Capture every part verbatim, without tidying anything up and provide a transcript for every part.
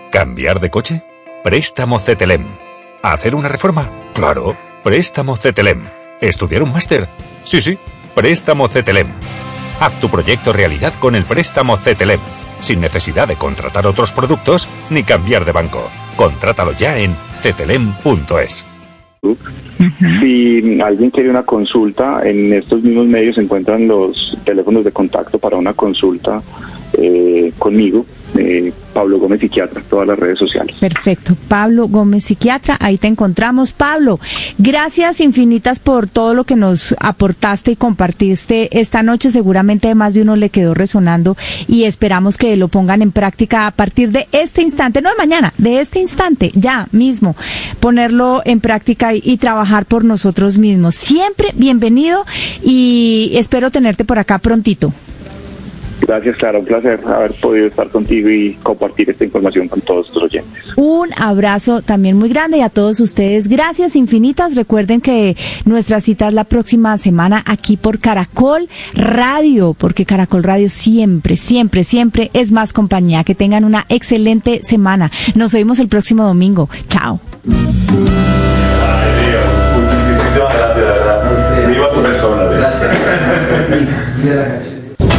¿Cambiar de coche? Préstamo Cetelem. ¿Hacer una reforma? Claro, préstamo Cetelem. ¿Estudiar un máster? Sí, sí, préstamo Cetelem. Haz tu proyecto realidad con el préstamo Cetelem, sin necesidad de contratar otros productos ni cambiar de banco. Contrátalo ya en cetelem punto es. Uh-huh. Si alguien quiere una consulta, en estos mismos medios se encuentran los teléfonos de contacto para una consulta eh, conmigo. Eh, Pablo Gómez Psiquiatra, todas las redes sociales. Perfecto, Pablo Gómez Psiquiatra, ahí te encontramos. Pablo, gracias infinitas por todo lo que nos aportaste y compartiste esta noche. Seguramente más de uno le quedó resonando y esperamos que lo pongan en práctica a partir de este instante, no de mañana, de este instante, ya mismo, ponerlo en práctica y, y trabajar por nosotros mismos. Siempre bienvenido y espero tenerte por acá prontito. Gracias, Clara, un placer haber podido estar contigo y compartir esta información con todos tus oyentes. Un abrazo también muy grande y a todos ustedes, gracias infinitas. Recuerden que nuestra cita es la próxima semana aquí por Caracol Radio, porque Caracol Radio siempre, siempre, siempre es más compañía. Que tengan una excelente semana. Nos oímos el próximo domingo. Chao. Ay, Dios, muchísimas gracias, de verdad. Viva tu persona. Gracias.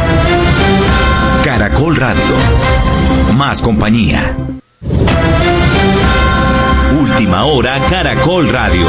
Caracol Radio. Más compañía. Última hora, Caracol Radio.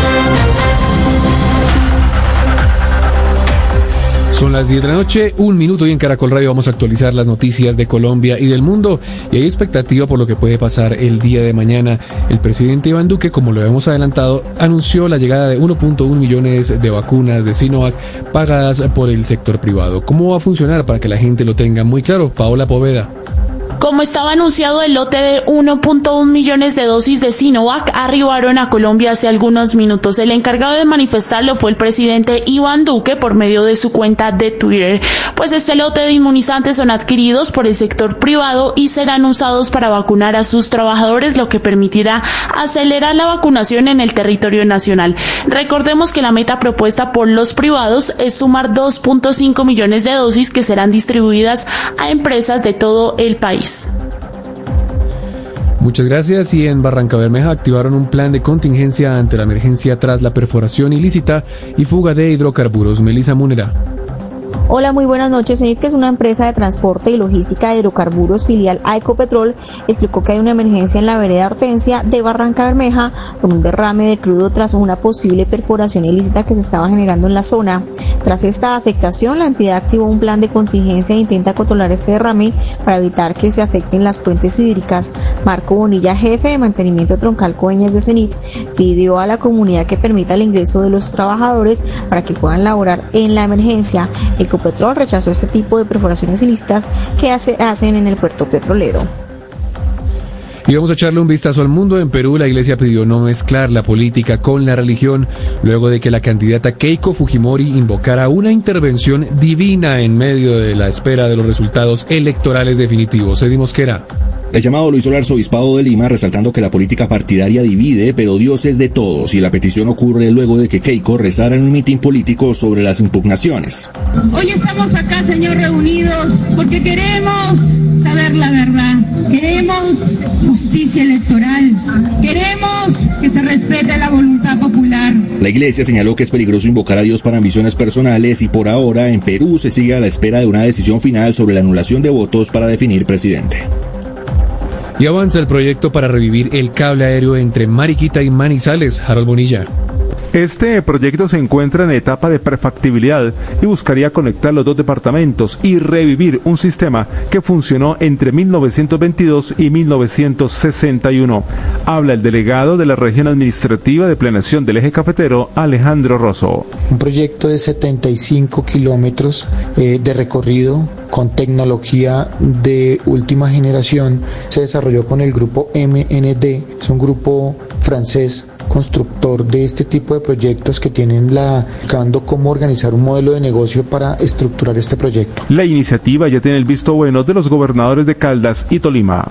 Son las diez de la noche, un minuto, y en Caracol Radio vamos a actualizar las noticias de Colombia y del mundo. Y hay expectativa por lo que puede pasar el día de mañana. El presidente Iván Duque, como lo hemos adelantado, anunció la llegada de uno punto uno millones de vacunas de Sinovac pagadas por el sector privado. ¿Cómo va a funcionar para que la gente lo tenga muy claro? Paola Poveda. Como estaba anunciado, el lote de uno punto uno millones de dosis de Sinovac arribaron a Colombia hace algunos minutos. El encargado de manifestarlo fue el presidente Iván Duque por medio de su cuenta de Twitter. Pues este lote de inmunizantes son adquiridos por el sector privado y serán usados para vacunar a sus trabajadores, lo que permitirá acelerar la vacunación en el territorio nacional. Recordemos que la meta propuesta por los privados es sumar dos punto cinco millones de dosis que serán distribuidas a empresas de todo el país. Muchas gracias. Y en Barrancabermeja activaron un plan de contingencia ante la emergencia tras la perforación ilícita y fuga de hidrocarburos. Melissa Munera. Hola, muy buenas noches. Cenit, que es una empresa de transporte y logística de hidrocarburos filial a Ecopetrol, explicó que hay una emergencia en la vereda Hortensia de Barrancabermeja por un derrame de crudo tras una posible perforación ilícita que se estaba generando en la zona. Tras esta afectación, la entidad activó un plan de contingencia e intenta controlar este derrame para evitar que se afecten las fuentes hídricas. Marco Bonilla, jefe de mantenimiento troncal Coeñas de Cenit, pidió a la comunidad que permita el ingreso de los trabajadores para que puedan laborar en la emergencia. Ecopetrol rechazó este tipo de perforaciones ilícitas que hace, hacen en el puerto petrolero. Y vamos a echarle un vistazo al mundo. En Perú, la iglesia pidió no mezclar la política con la religión, luego de que la candidata Keiko Fujimori invocara una intervención divina en medio de la espera de los resultados electorales definitivos. Eddie Mosquera. El llamado lo hizo el arzobispado de Lima, resaltando que la política partidaria divide, pero Dios es de todos, y la petición ocurre luego de que Keiko rezara en un mitin político sobre las impugnaciones. Hoy estamos acá, Señor, reunidos porque queremos saber la verdad, queremos justicia electoral, queremos que se respete la voluntad popular. La iglesia señaló que es peligroso invocar a Dios para ambiciones personales y por ahora en Perú se sigue a la espera de una decisión final sobre la anulación de votos para definir presidente. Y avanza el proyecto para revivir el cable aéreo entre Mariquita y Manizales. Harold Bonilla. Este proyecto se encuentra en etapa de prefactibilidad y buscaría conectar los dos departamentos y revivir un sistema que funcionó entre mil novecientos veintidós y mil novecientos sesenta y uno. Habla el delegado de la región administrativa de planeación del eje cafetero, Alejandro Rosso. Un proyecto de setenta y cinco kilómetros eh, de recorrido con tecnología de última generación. Se desarrolló con el grupo M N D, es un grupo francés constructor de este tipo de proyectos que tienen la buscando cómo organizar un modelo de negocio para estructurar este proyecto. La iniciativa ya tiene el visto bueno de los gobernadores de Caldas y Tolima.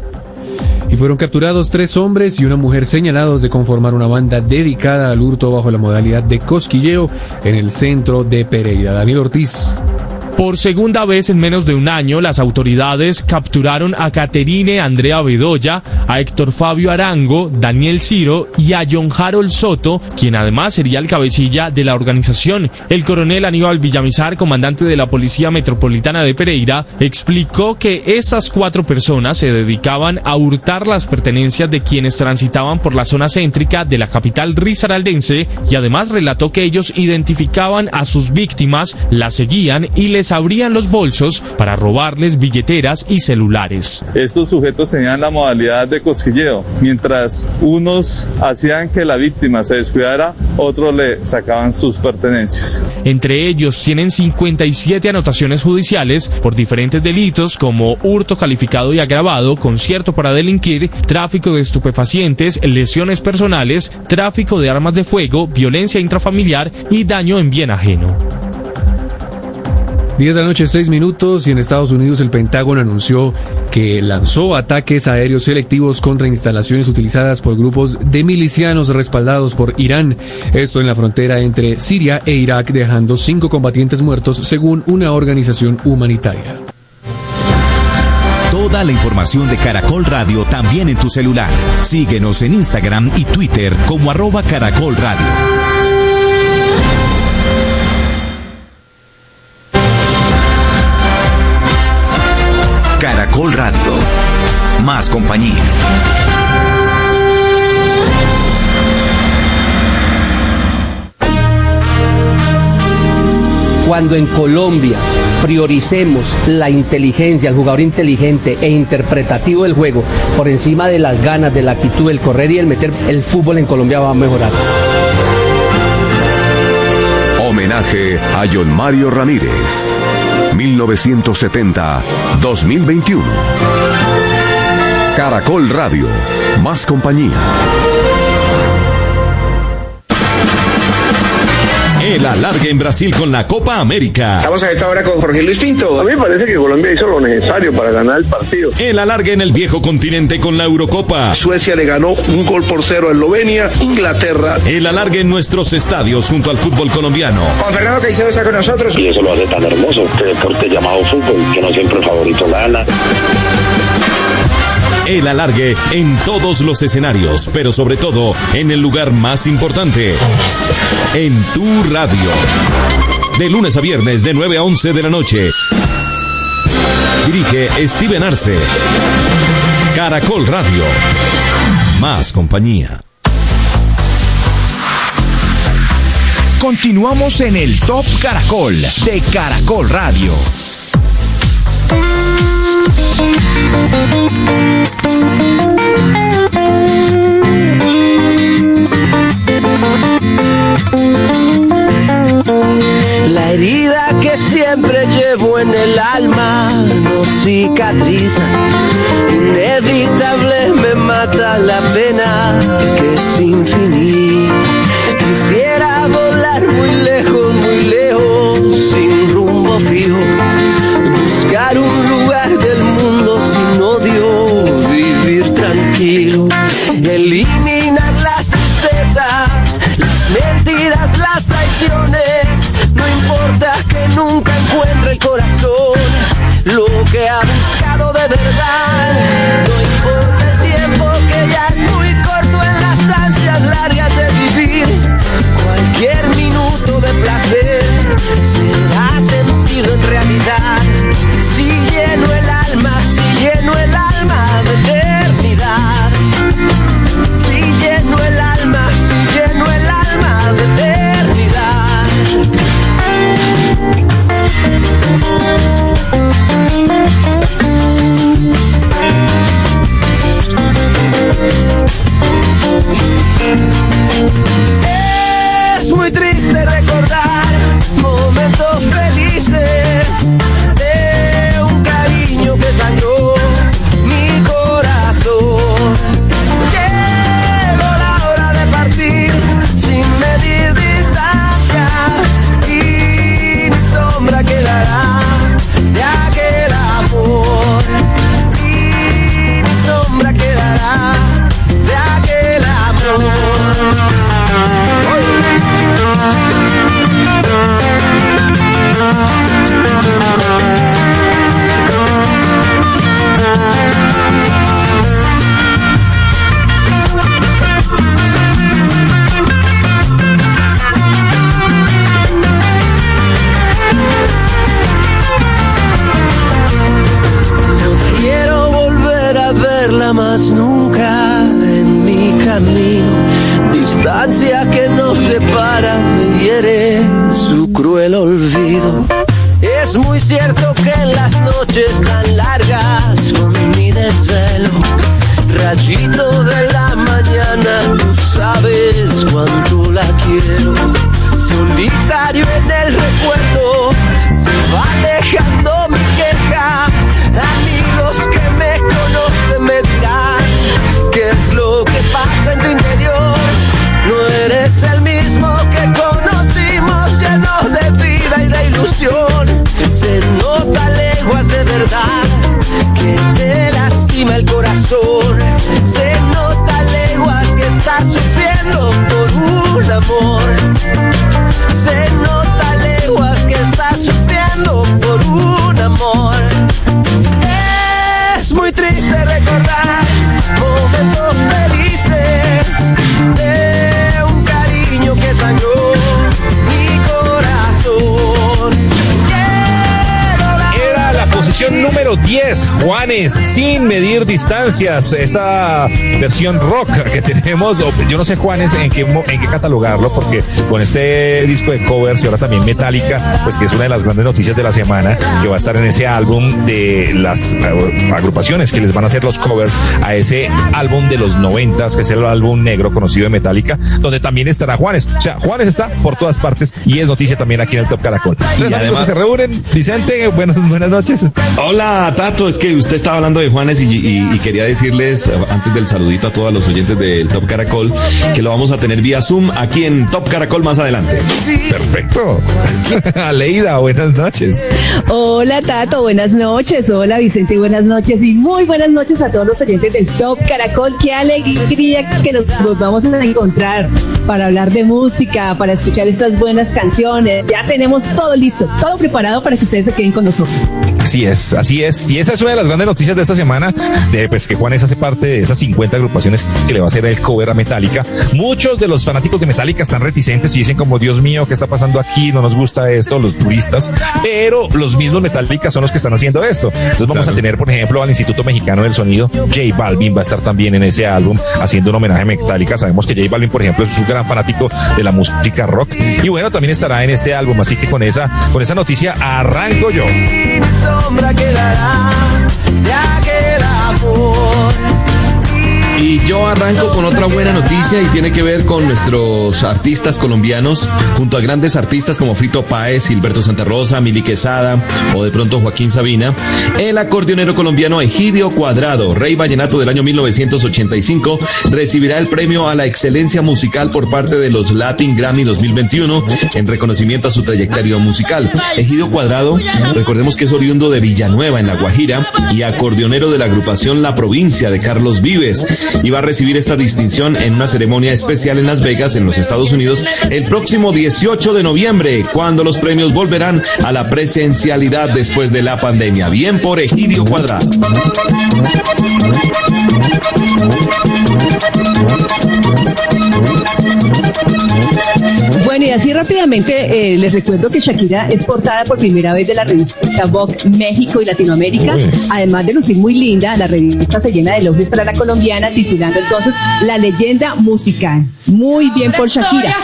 Y fueron capturados tres hombres y una mujer señalados de conformar una banda dedicada al hurto bajo la modalidad de cosquilleo en el centro de Pereira. Daniel Ortiz. Por segunda vez en menos de un año, las autoridades capturaron a Caterine Andrea Bedoya, a Héctor Fabio Arango, Daniel Ciro y a John Harold Soto, quien además sería el cabecilla de la organización. El coronel Aníbal Villamizar, comandante de la Policía Metropolitana de Pereira, explicó que estas cuatro personas se dedicaban a hurtar las pertenencias de quienes transitaban por la zona céntrica de la capital risaraldense y además relató que ellos identificaban a sus víctimas, las seguían y les abrían los bolsos para robarles billeteras y celulares. Estos sujetos tenían la modalidad de cosquilleo. Mientras unos hacían que la víctima se descuidara, otros le sacaban sus pertenencias. Entre ellos tienen cincuenta y siete anotaciones judiciales por diferentes delitos como hurto calificado y agravado, concierto para delinquir, tráfico de estupefacientes, lesiones personales, tráfico de armas de fuego, violencia intrafamiliar y daño en bien ajeno. diez de la noche, seis minutos, y en Estados Unidos el Pentágono anunció que lanzó ataques aéreos selectivos contra instalaciones utilizadas por grupos de milicianos respaldados por Irán. Esto en la frontera entre Siria e Irak, dejando cinco combatientes muertos, según una organización humanitaria. Toda la información de Caracol Radio también en tu celular. Síguenos en Instagram y Twitter como arroba Caracol Radio. Caracol Radio. Más compañía. Cuando en Colombia prioricemos la inteligencia, el jugador inteligente e interpretativo del juego por encima de las ganas, de la actitud, el correr y el meter, el fútbol en Colombia va a mejorar. Homenaje a John Mario Ramírez. mil novecientos setenta a dos mil veintiuno. Caracol Radio, más compañía. El alargue en Brasil con la Copa América. Estamos a esta hora con Jorge Luis Pinto. A mí me parece que Colombia hizo lo necesario para ganar el partido. El alargue en el viejo continente con la Eurocopa. Suecia le ganó un gol por cero a Eslovenia. Inglaterra. El alargue en nuestros estadios junto al fútbol colombiano. Juan Fernando Caicedo está con nosotros. Y eso lo hace tan hermoso, este deporte llamado fútbol, que no siempre el favorito gana. El alargue en todos los escenarios, pero sobre todo en el lugar más importante, en tu radio. De lunes a viernes de nueve a once de la noche. Dirige Steven Arce. Caracol Radio. Más compañía. Continuamos en el Top Caracol de Caracol Radio. La herida que siempre llevo en el alma no cicatriza. Inevitable me mata la pena que es infinita. Quisiera volar muy lejos, muy lejos, sin rumbo fijo. Buscar un lugar del mundo sin odio, vivir tranquilo. Eliminar las tristezas, las mentiras, las traiciones. No importa que nunca encuentre el corazón lo que ha buscado de verdad. No importa el tiempo que ya es muy corto en las ansias largas de vivir. Cualquier minuto de placer será sentido en realidad. Si lleno el alma, si lleno el alma de eternidad. verla más nunca en mi camino. Distancia que nos separa me hiere su cruel olvido. Es muy cierto que en las noches tan largas con mi desvelo, rayito de la mañana, tú sabes cuánto la quiero. Solitario en el recuerdo, se va alejando mi queja. Amigos que me conocen me dirán qué es lo que pasa en tu interior. No eres el mismo que conocimos, lleno de vida y de ilusión. Se nota leguas de verdad que te lastima el corazón. Se nota leguas que estás sufriendo por un amor. Se nota leguas que estás sufriendo por un amor. Es muy triste recordar momentos felices de un cariño que sangró mi corazón. Era la posición número diez, Juanes, Sin Medir Distancias, esta versión rock que tenemos. Yo no sé, Juanes, en qué, en qué catalogarlo, porque con este disco de covers y ahora también Metallica, pues que es una de las grandes noticias de la semana, que va a estar en ese álbum de las agrupaciones que les van a hacer los covers a ese álbum de los noventas, que es el álbum negro conocido de Metallica, donde también estará Juanes. O sea, Juanes está por todas partes y es noticia también aquí en el Top Caracol. Y además se reúnen. Vicente, buenas, buenas noches. Hola, Tato, es que usted estaba hablando de Juanes y, y, y quería decirles, antes del saludito a todos los oyentes del Top Caracol, que lo vamos a tener vía Zoom aquí en Top Caracol más adelante. Perfecto. Aleida, buenas noches. Hola, Tato, buenas noches. Hola, Vicente, buenas noches. Y muy buenas noches a todos los oyentes del Top Caracol. Qué alegría que nos, nos vamos a encontrar para hablar de música, para escuchar estas buenas canciones. Ya tenemos todo listo, todo preparado para que ustedes se queden con nosotros. Así es, así es. Y esa es una de las grandes noticias de esta semana, de pues que Juanes hace parte de esas cincuenta agrupaciones que le va a hacer el cover a Metallica. Muchos de los fanáticos de Metallica están reticentes y dicen como, Dios mío, ¿qué está pasando aquí? No nos gusta esto, los turistas. Pero los mismos Metallica son los que están haciendo esto. Entonces vamos claro. a tener, por ejemplo, al Instituto Mexicano del Sonido. J Balvin va a estar también en ese álbum haciendo un homenaje a Metallica. Sabemos que J Balvin, por ejemplo, es un gran fanático de la música rock. Y bueno, también estará en este álbum. Así que con esa, con esa noticia arranco yo. Sombra quedará de aquel amor. Y yo arranco con otra buena noticia y tiene que ver con nuestros artistas colombianos, junto a grandes artistas como Fito Páez, Gilberto Santa Rosa, Mili Quesada o de pronto Joaquín Sabina. El acordeonero colombiano Egidio Cuadrado, Rey Vallenato del año mil novecientos ochenta y cinco, recibirá el premio a la excelencia musical por parte de los Latin Grammy dos mil veintiuno en reconocimiento a su trayectoria musical. Egidio Cuadrado, recordemos que es oriundo de Villanueva en La Guajira y acordeonero de la agrupación La Provincia de Carlos Vives, y va a recibir esta distinción en una ceremonia especial en Las Vegas, en los Estados Unidos, el próximo dieciocho de noviembre, cuando los premios volverán a la presencialidad después de la pandemia. Bien por Egidio Cuadrado. Bueno, y así rápidamente eh, les recuerdo que Shakira es portada por primera vez de la revista Vogue México y Latinoamérica. Uy. Además de lucir muy linda, la revista se llena de elogios para la colombiana, titulando entonces La Leyenda Musical. Muy bien por Shakira.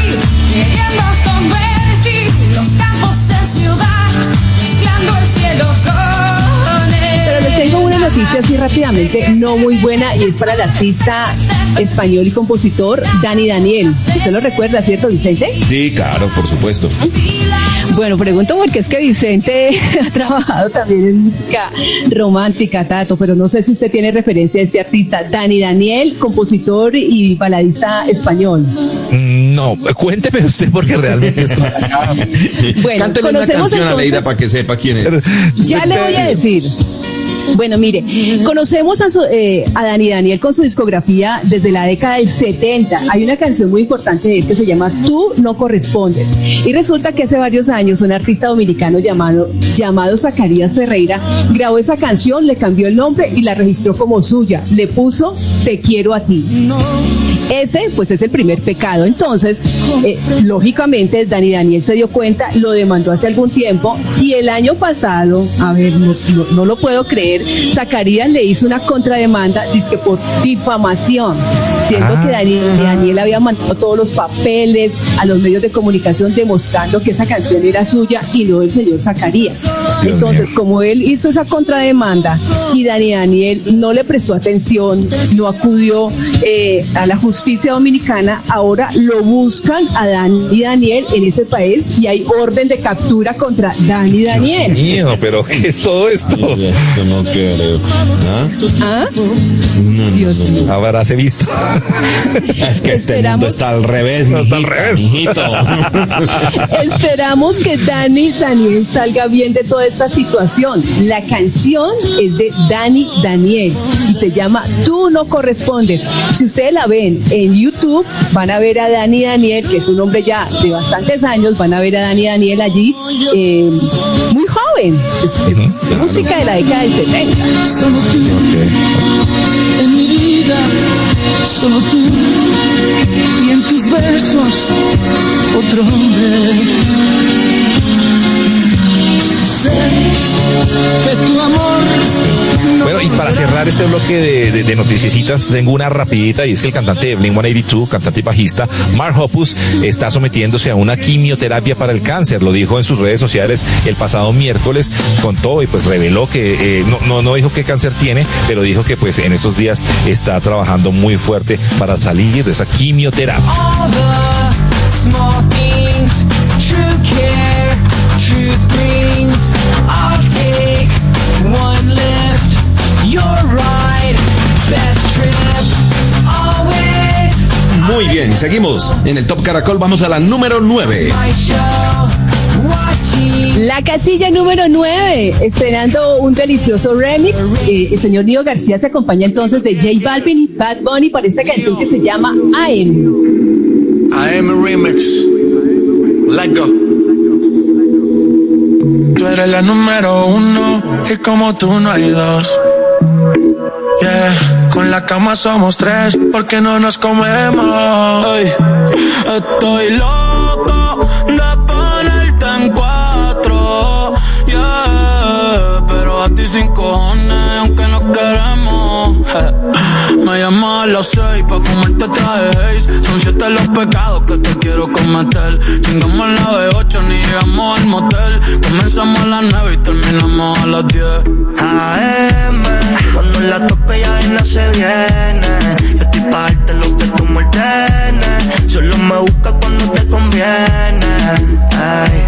Pero les tengo una noticia así rápidamente, no muy buena, y es para el artista español y compositor Dani Daniel. ¿Usted lo recuerda, cierto, Vicente? Sí, claro, por supuesto. Bueno, pregunto porque es que Vicente ha trabajado también en música romántica, Tato, pero no sé si usted tiene referencia a este artista, Dani Daniel, compositor y baladista español. No, cuénteme usted porque realmente estoy... Bueno, cántele una canción entonces a Leida para que sepa quién es. Ya le voy a decir. Bueno, mire, conocemos a, su, eh, a Dani Daniel con su discografía desde la década del setenta. Hay una canción muy importante de él que se llama Tú no correspondes. Y resulta que hace varios años un artista dominicano llamado, llamado Zacarías Ferreira grabó esa canción, le cambió el nombre y la registró como suya. Le puso Te quiero a ti. Ese, pues, es el primer pecado. Entonces, eh, lógicamente, Dani Daniel se dio cuenta, lo demandó hace algún tiempo y el año pasado, a ver, no, no, no lo puedo creer, ayer, Zacarías le hizo una contrademanda, dizque por difamación, siendo ah. que Daniel, Daniel había mandado todos los papeles a los medios de comunicación demostrando que esa canción era suya y no del señor Zacarías. Dios Entonces, mío. Como él hizo esa contrademanda y Dani Daniel no le prestó atención, no acudió eh, a la justicia dominicana, ahora lo buscan a Dani Daniel en ese país y hay orden de captura contra Dani Daniel. Dios mío, pero ¿qué es todo esto? Esto no creo. ¿Ah? ¿Ah? No, no, Dios no, no. Habráse visto. Es que este mundo está al revés, no, mijita, está al revés. mijito. Esperamos que Dani Daniel salga bien de toda esta situación. La canción es de Dani Daniel y se llama Tú no correspondes. Si ustedes la ven en YouTube, van a ver a Dani Daniel, que es un hombre ya de bastantes años, van a ver a Dani Daniel allí, eh, muy joven. Es, es uh-huh, claro. Música de la década del setenta. Solo tú, okay. En mi vida, solo tú, y en tus besos, otro hombre. Sé que tu amor. Bueno, y para cerrar este bloque de, de, de noticiecitas, tengo una rapidita, y es que el cantante de Blink ciento ochenta y dos, cantante y bajista, Mark Hoppus, está sometiéndose a una quimioterapia para el cáncer. Lo dijo en sus redes sociales el pasado miércoles, contó y pues reveló que, eh, no, no, no dijo qué cáncer tiene, pero dijo que pues en estos días está trabajando muy fuerte para salir de esa quimioterapia. Truth brings, I'll take one lift, you're right, best trip, always. Muy bien, seguimos en el Top Caracol, vamos a la número nueve. La casilla número nueve, estrenando un delicioso remix. Eh, el señor Nio García se acompaña entonces de J Balvin y Bad Bunny para esta canción que se llama I Am. I Am a remix. Let's go. Tú eres la número uno y como tú no hay dos. Yeah, con la cama somos tres porque no nos comemos. Ay, estoy loco de ponerte en cuatro. Yeah, pero a ti sin cojones aunque no queremos. Me llamas a las seis pa' fumarte traje Haze. Son siete los pecados que te quiero cometer. Chingamos a la B ocho ni llegamos al motel. Comenzamos a las nueve y terminamos a las diez. A M, cuando la toque ya no se viene. Yo estoy pa' darte lo que tú me ordenes. Solo me busca cuando te conviene. Ay.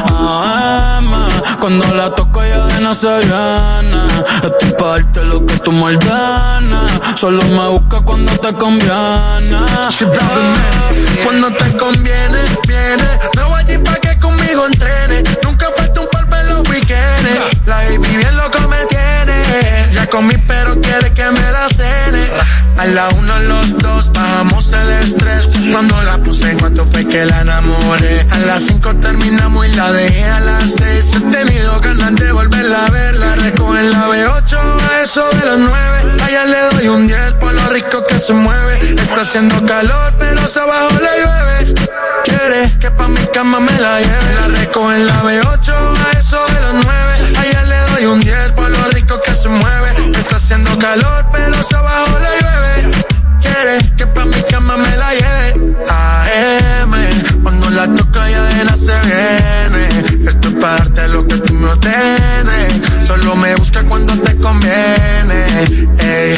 A M, cuando la toco ya no se viene. Estoy pa' darte lo que tú me ordenes. Solo me busca cuando te conviene. Cuando te conviene, viene. Me voy allí pa' que conmigo entrene. Nunca falta un polvo en los weekends. La baby bien loco me tiene. Ya comí pero quiere que me la cene. A la una, los dos, bajamos el estrés. Cuando la puse en cuanto fue que la enamoré. A las cinco terminamos y la dejé a las seis. He tenido ganas de volverla a ver. La recojo en la B ocho a eso de las nueve. Allá le doy un diez por lo rico que se mueve. Está haciendo calor pero se abajo le llueve. Quiere que pa' mi cama me la lleve. La recojo en la B ocho a eso de las nueve. Allá le doy un diez por lo rico que se mueve. Está haciendo calor pero se abajo le llueve. Quiere que pa' mi cama me la lleve. A M, cuando la toca ya de nada se viene. Esto es para darte lo que tú me ordenes. Solo me busca cuando te conviene. Ey.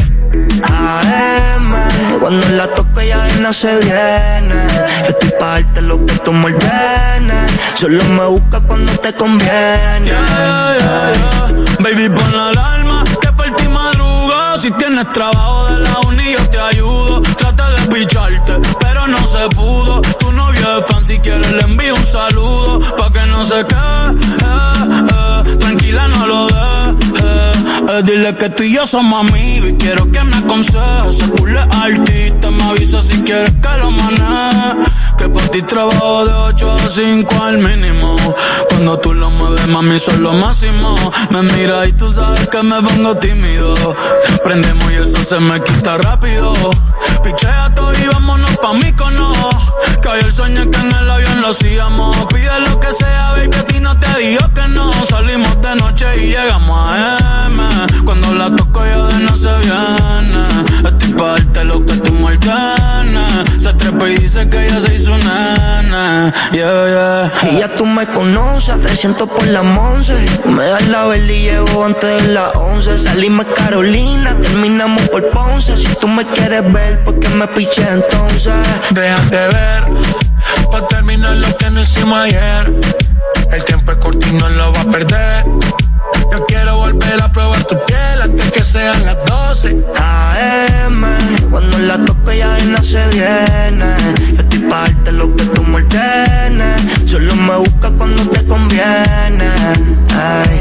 A M, cuando la toca ya de nada se viene. Estoy pa' darte lo que tú me ordenes. Solo me busca cuando te conviene. Yeah, yeah, yeah. Baby, pon la alarma que por ti madruga. Si tienes trabajo de la uni yo te ayudo. Traté de picharte pero no se pudo. Tu novio es fan, si quieres le envío un saludo. Pa' que no se quede, eh, eh. Tranquila no lo dejes, eh, eh. Dile que tú y yo somos amigos y quiero que me aconsejes. Se pule artista, me avisa si quieres que lo maneje. Que por pa' ti trabajo de ocho a cinco al mínimo. Cuando tú lo mueves, mami, son lo máximo. Me mira y tú sabes que me pongo tímido. Prendemos y eso se me quita rápido. Pichea todo y vámonos pa' Mícono. Cayó el sueño que en el avión lo hacíamos. Pide lo que sea, baby, a ti no te digo que no. Salimos de noche y llegamos a M. Cuando la toco ya de no se viene. Estoy pa' darte lo que tú me ordenes. Se trepa y dice que ella se hizo nana. Yeah, yeah. Y ya tú me conoces, a trescientos por la once. Me das la vela y llevo antes de las once. Salimos Carolina, terminamos por Ponce. Si tú me quieres ver, ¿por qué me piché entonces? Déjate ver, pa' terminar lo que no hicimos ayer. El tiempo es corto y no lo va a perder. Yo quiero volver a probar tu piel antes que sean las doce A M, cuando la toco ya de no se viene. Yo estoy pa' darte lo que tú me ordenes. Solo me buscas cuando te conviene. Ay.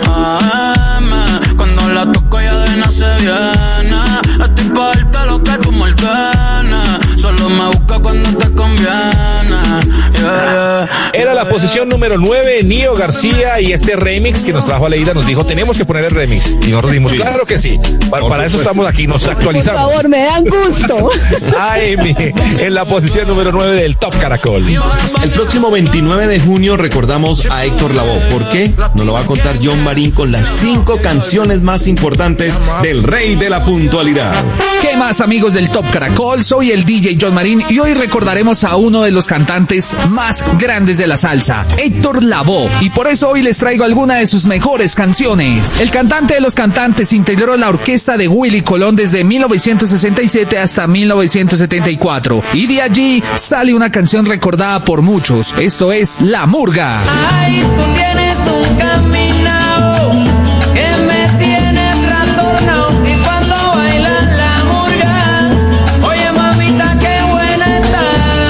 A M, cuando la toco ya de no se viene. Estoy pa' darte lo que tú me ordenes. Solo me buscas cuando te conviene. Yeah, yeah. Era la posición número nueve, Nio García, y este remix que nos trajo Aleida nos dijo, tenemos que poner el remix. Y nosotros dijimos, sí, claro que sí. Para, para eso estamos aquí, nos actualizamos. Por favor, me dan gusto. Ay, mi, en la posición número nueve del Top Caracol. El próximo veintinueve de junio recordamos a Héctor Lavoe. ¿Por qué? Nos lo va a contar John Marín con las cinco canciones más importantes del rey de la puntualidad. ¿Qué más, amigos del Top Caracol? Soy el D J John Marín y hoy recordaremos a uno de los cantantes más grandes de la salsa, Héctor Lavoe, y por eso hoy les traigo algunas de sus mejores canciones. El cantante de los cantantes integró la orquesta de Willy Colón desde mil novecientos sesenta y siete hasta mil novecientos setenta y cuatro, y de allí sale una canción recordada por muchos, esto es La Murga. Ay, tú tienes un caminado que me tiene trastornado, y cuando bailas la murga, oye mamita qué buena está.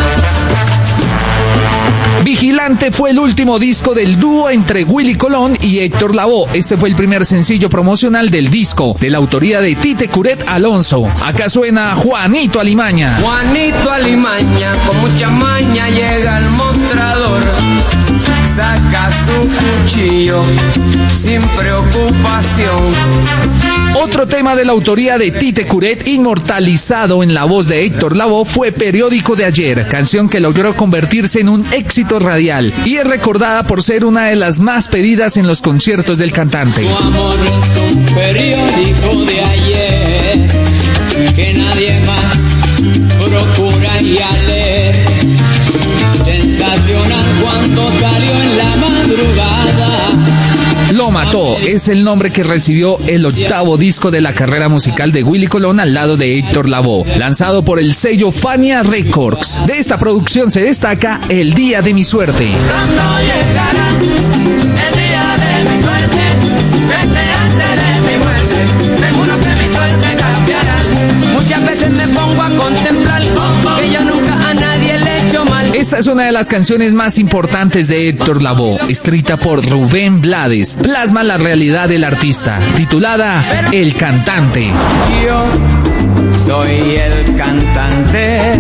Vigilante fue el último disco del dúo entre Willy Colón y Héctor Lavoe. Este fue el primer sencillo promocional del disco, de la autoría de Tite Curet Alonso. Acá suena Juanito Alimaña. Juanito Alimaña, con mucha maña llega al mostrador, saca su cuchillo sin preocupación. Otro tema de la autoría de Tite Curet, inmortalizado en la voz de Héctor Lavoe, fue Periódico de Ayer, canción que logró convertirse en un éxito radial y es recordada por ser una de las más pedidas en los conciertos del cantante. Tu amor es un periódico de ayer que nadie más procuraría leer. Sensacional cuando salió en la madrugada. Lo mató es el nombre que recibió el octavo disco de la carrera musical de Willy Colón al lado de Héctor Lavoe, lanzado por el sello Fania Records. De esta producción se destaca El Día de mi Suerte. Cuando llegará el día de mi suerte, desde antes de mi muerte, seguro que mi suerte cambiará. Muchas veces me pongo a contemplar que yo nunca a nadie le he hecho mal. Esta es una de las canciones más importantes de Héctor Lavoe, escrita por Rubén Blades. Plasma la realidad del artista, titulada El Cantante. Yo soy el cantante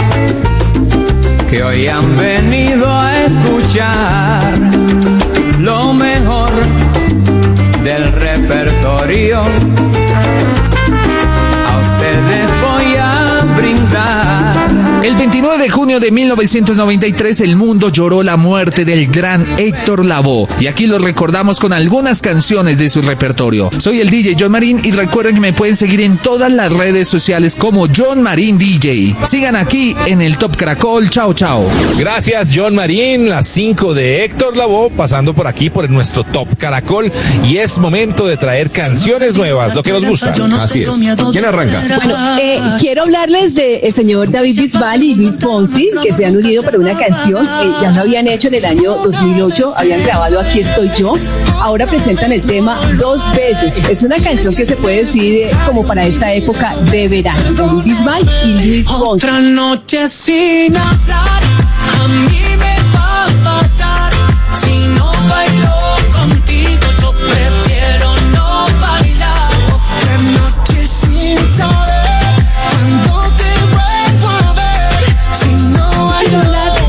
que hoy han venido a escuchar lo mejor del repertorio. A ustedes voy a brindar. El veintinueve de junio de mil novecientos noventa y tres el mundo lloró la muerte del gran Héctor Lavoe y aquí lo recordamos con algunas canciones de su repertorio. Soy el D J John Marín y recuerden que me pueden seguir en todas las redes sociales como John Marín D J. Sigan aquí en el Top Caracol. Chao, chao. Gracias, John Marín. Las cinco de Héctor Lavoe pasando por aquí por nuestro Top Caracol y es momento de traer canciones nuevas, lo que nos gusta. Así es. ¿Quién arranca? Bueno, eh, quiero hablarles del señor David Bisbal y Luis Fonsi, que se han unido para una canción. Eh, ya lo habían hecho en el año dos mil ocho, habían grabado Aquí Estoy Yo. Ahora presentan el tema dos veces. Es una canción que se puede decir eh, como para esta época de verano. David Bisbal y Luis Fonsi. Otra noche sin hablar, a mí me va a matar. Si no bailo contigo, yo prefiero no bailar. Otra noche sin saber cuándo te vuelvo a ver. Si no bailo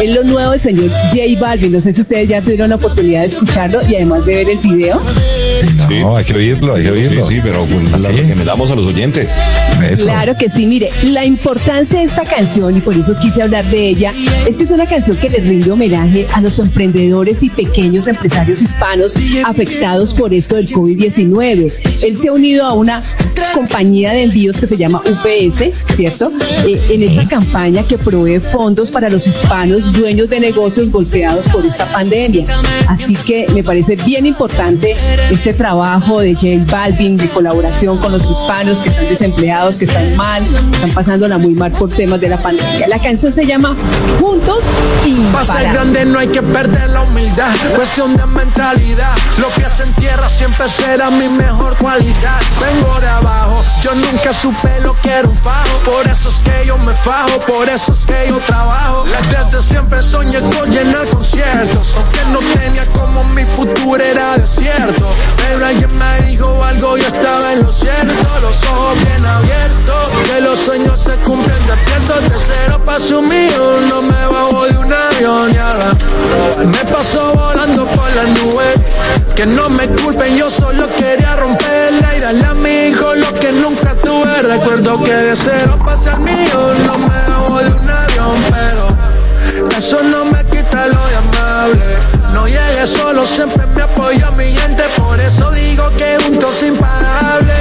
es lo nuevo del señor J Balvin. No sé si ustedes ya tuvieron la oportunidad de escucharlo y además de ver el video. Sí. No, hay que oírlo, hay que oírlo. Sí, sí, pero pues, ¿sí? que me damos a los oyentes. Eso. Claro que sí, mire, la importancia de esta canción, y por eso quise hablar de ella, es que es una canción que le rinde homenaje a los emprendedores y pequeños empresarios hispanos afectados por esto del COVID diecinueve. Él se ha unido a una compañía de envíos que se llama U P S, ¿cierto? Eh, en esta campaña que provee fondos para los hispanos dueños de negocios golpeados por esta pandemia. Así que me parece bien importante este trabajo de J Balvin de colaboración con los hispanos que están desempleados, que están mal, están pasándola muy mal por temas de la pandemia. La canción se llama Juntos Imparables. Para ser grande no hay que perder la humildad, cuestión de mentalidad. Lo que se entierra siempre será mi mejor cualidad. Vengo de abajo, yo nunca supe lo que era un fajo. Por eso es que yo me fajo, por eso es que yo trabajo. Desde siempre soñé con llenar conciertos, aunque no tenía como mi futuro era desierto. Pero alguien me dijo algo y estaba en lo cierto. Los ojos bien abiertos, que los sueños se cumplen despiertos. De cero paso mío, no me bajo de un avión y ahora me paso volando por las nubes. Que no me culpen, yo solo quería romperla y darle a mi hijo lo que nunca tuve. Recuerdo que de cero pasé al mío, no me bajo de un avión, pero eso no me quita lo de amable. No llegué solo, siempre me apoya mi gente, por eso digo que juntos imparables.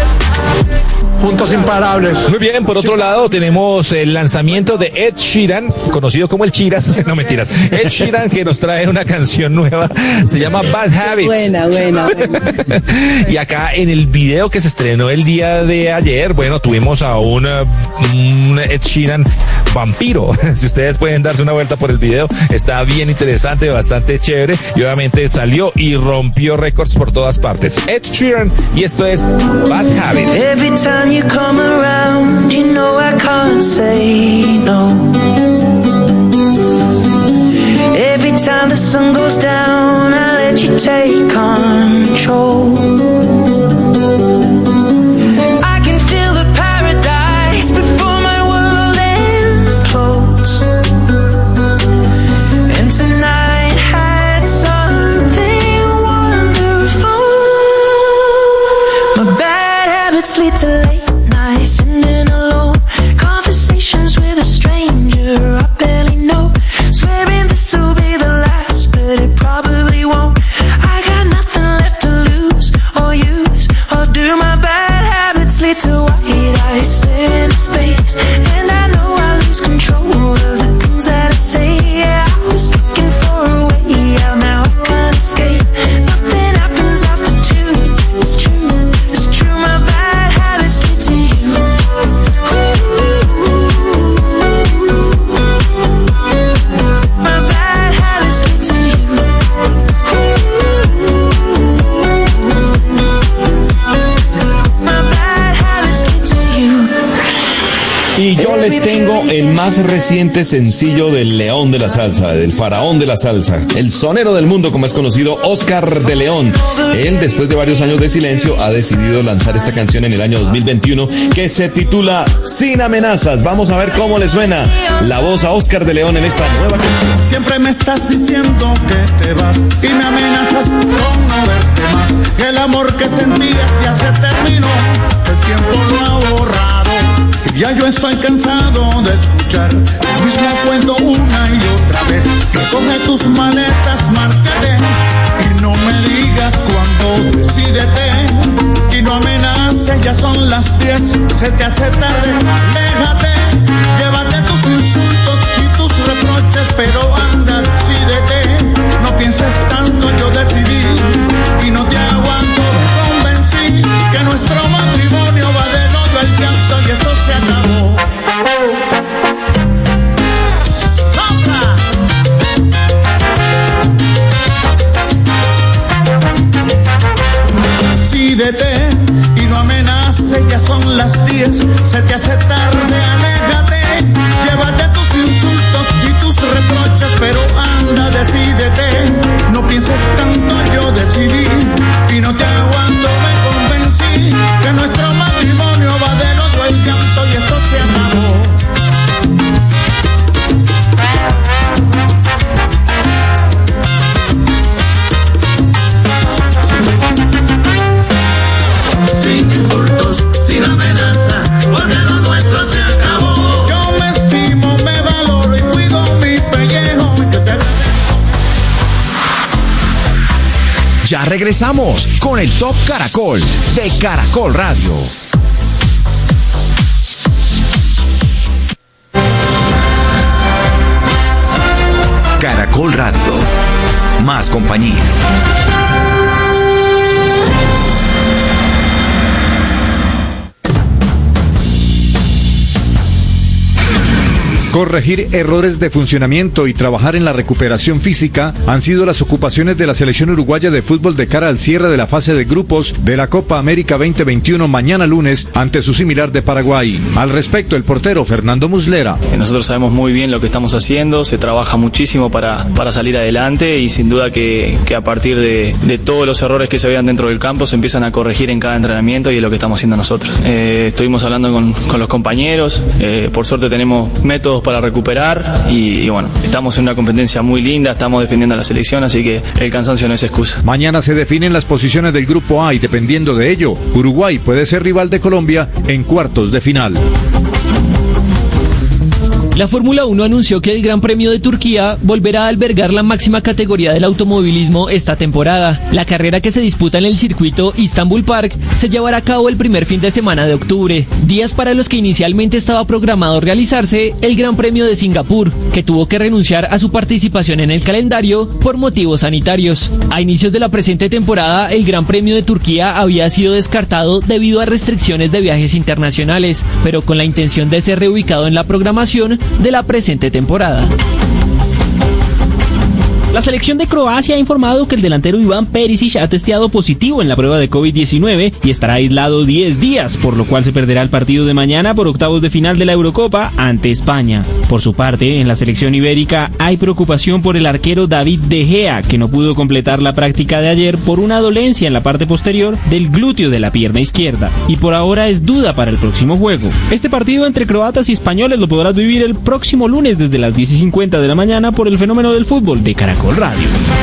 Juntos imparables. Muy bien, por otro lado tenemos el lanzamiento de Ed Sheeran, conocido como el Chiras, no mentiras, Ed Sheeran, que nos trae una canción nueva, se llama Bad Habits. Buena, buena, buena. Y acá en el video que se estrenó el día de ayer, bueno, tuvimos a un, un Ed Sheeran vampiro. Si ustedes pueden darse una vuelta por el video, está bien interesante, bastante chévere, y obviamente salió y rompió récords por todas partes. Ed Sheeran, y esto es Bad Habits. Every time you come around, you know I can't say no. Every time the sun goes down, I let you take control. I can feel the paradise before my world implodes. And tonight had something wonderful. My bad habits lead to late nights, sitting alone, conversations with a stranger I barely know, swearing this will be the last, but it probably won't. I got nothing left to lose or use or do. My bad habits lead to white eyes staring into space, and I know I lose control of the things that I say. Yeah, I was looking for a way out, now I can't escape. Nothing happens after two. It's true, it's true. My bad habits lead to you. My bad habits lead to you. My bad habits lead to you. Y yo les tengo el más reciente sencillo del León de la Salsa, del faraón de la salsa, el sonero del mundo como es conocido, Oscar de León. Él, después de varios años de silencio, ha decidido lanzar esta canción en el año dos mil veintiuno que se titula Sin Amenazas. Vamos a ver cómo le suena la voz a Oscar de León en esta nueva canción. Siempre me estás diciendo que te vas y me amenazas con no verte más. Que el amor que sentías ya se terminó, el tiempo lo ha borrado. Y ya yo estoy cansado de escuchar el mismo cuento una y otra vez. Recoge tus maletas, márcate y no me digas cuándo, decídete y no amenaces. Ya son las diez, se te hace tarde, aléjate. Llévate tus insultos y tus reproches, pero anda, decídete. No pienses tanto, yo decidí y no te aguanto. Me convencí que nuestro matrimonio va del hoyo al llanto y esto se acabó. Decídete y no amenaces, ya son las diez, se te hace tarde, aléjate. Llévate tus insultos y tus reproches, pero anda, decídete. No pienses tanto, yo decidí y no te aguanto, me convencí que nuestro matrimonio va del hoyo al llanto y esto se acabó. Ya regresamos con el Top Caracol de Caracol Radio. Caracol Radio. Más compañía. Corregir errores de funcionamiento y trabajar en la recuperación física han sido las ocupaciones de la selección uruguaya de fútbol de cara al cierre de la fase de grupos de la Copa América veinte veintiuno mañana lunes ante su similar de Paraguay. Al respecto, el portero Fernando Muslera. Nosotros sabemos muy bien lo que estamos haciendo, se trabaja muchísimo para, para salir adelante y sin duda que, que a partir de, de todos los errores que se vean dentro del campo se empiezan a corregir en cada entrenamiento y es lo que estamos haciendo nosotros. Eh, estuvimos hablando con, con los compañeros, eh, por suerte tenemos métodos para recuperar y, y bueno, estamos en una competencia muy linda, estamos defendiendo a la selección, así que el cansancio no es excusa. Mañana se definen las posiciones del grupo A y dependiendo de ello, Uruguay puede ser rival de Colombia en cuartos de final. La Fórmula uno anunció que el Gran Premio de Turquía volverá a albergar la máxima categoría del automovilismo esta temporada. La carrera, que se disputa en el circuito Istanbul Park, se llevará a cabo el primer fin de semana de octubre, días para los que inicialmente estaba programado realizarse el Gran Premio de Singapur, que tuvo que renunciar a su participación en el calendario por motivos sanitarios. A inicios de la presente temporada, el Gran Premio de Turquía había sido descartado debido a restricciones de viajes internacionales, pero con la intención de ser reubicado en la programación de la presente temporada. La selección de Croacia ha informado que el delantero Iván Perisic ha testeado positivo en la prueba de COVID diecinueve y estará aislado diez días, por lo cual se perderá el partido de mañana por octavos de final de la Eurocopa ante España. Por su parte, en la selección ibérica hay preocupación por el arquero David De Gea, que no pudo completar la práctica de ayer por una dolencia en la parte posterior del glúteo de la pierna izquierda, y por ahora es duda para el próximo juego. Este partido entre croatas y españoles lo podrás vivir el próximo lunes desde las diez y cincuenta de la mañana por el Fenómeno del Fútbol de Caracol Radio.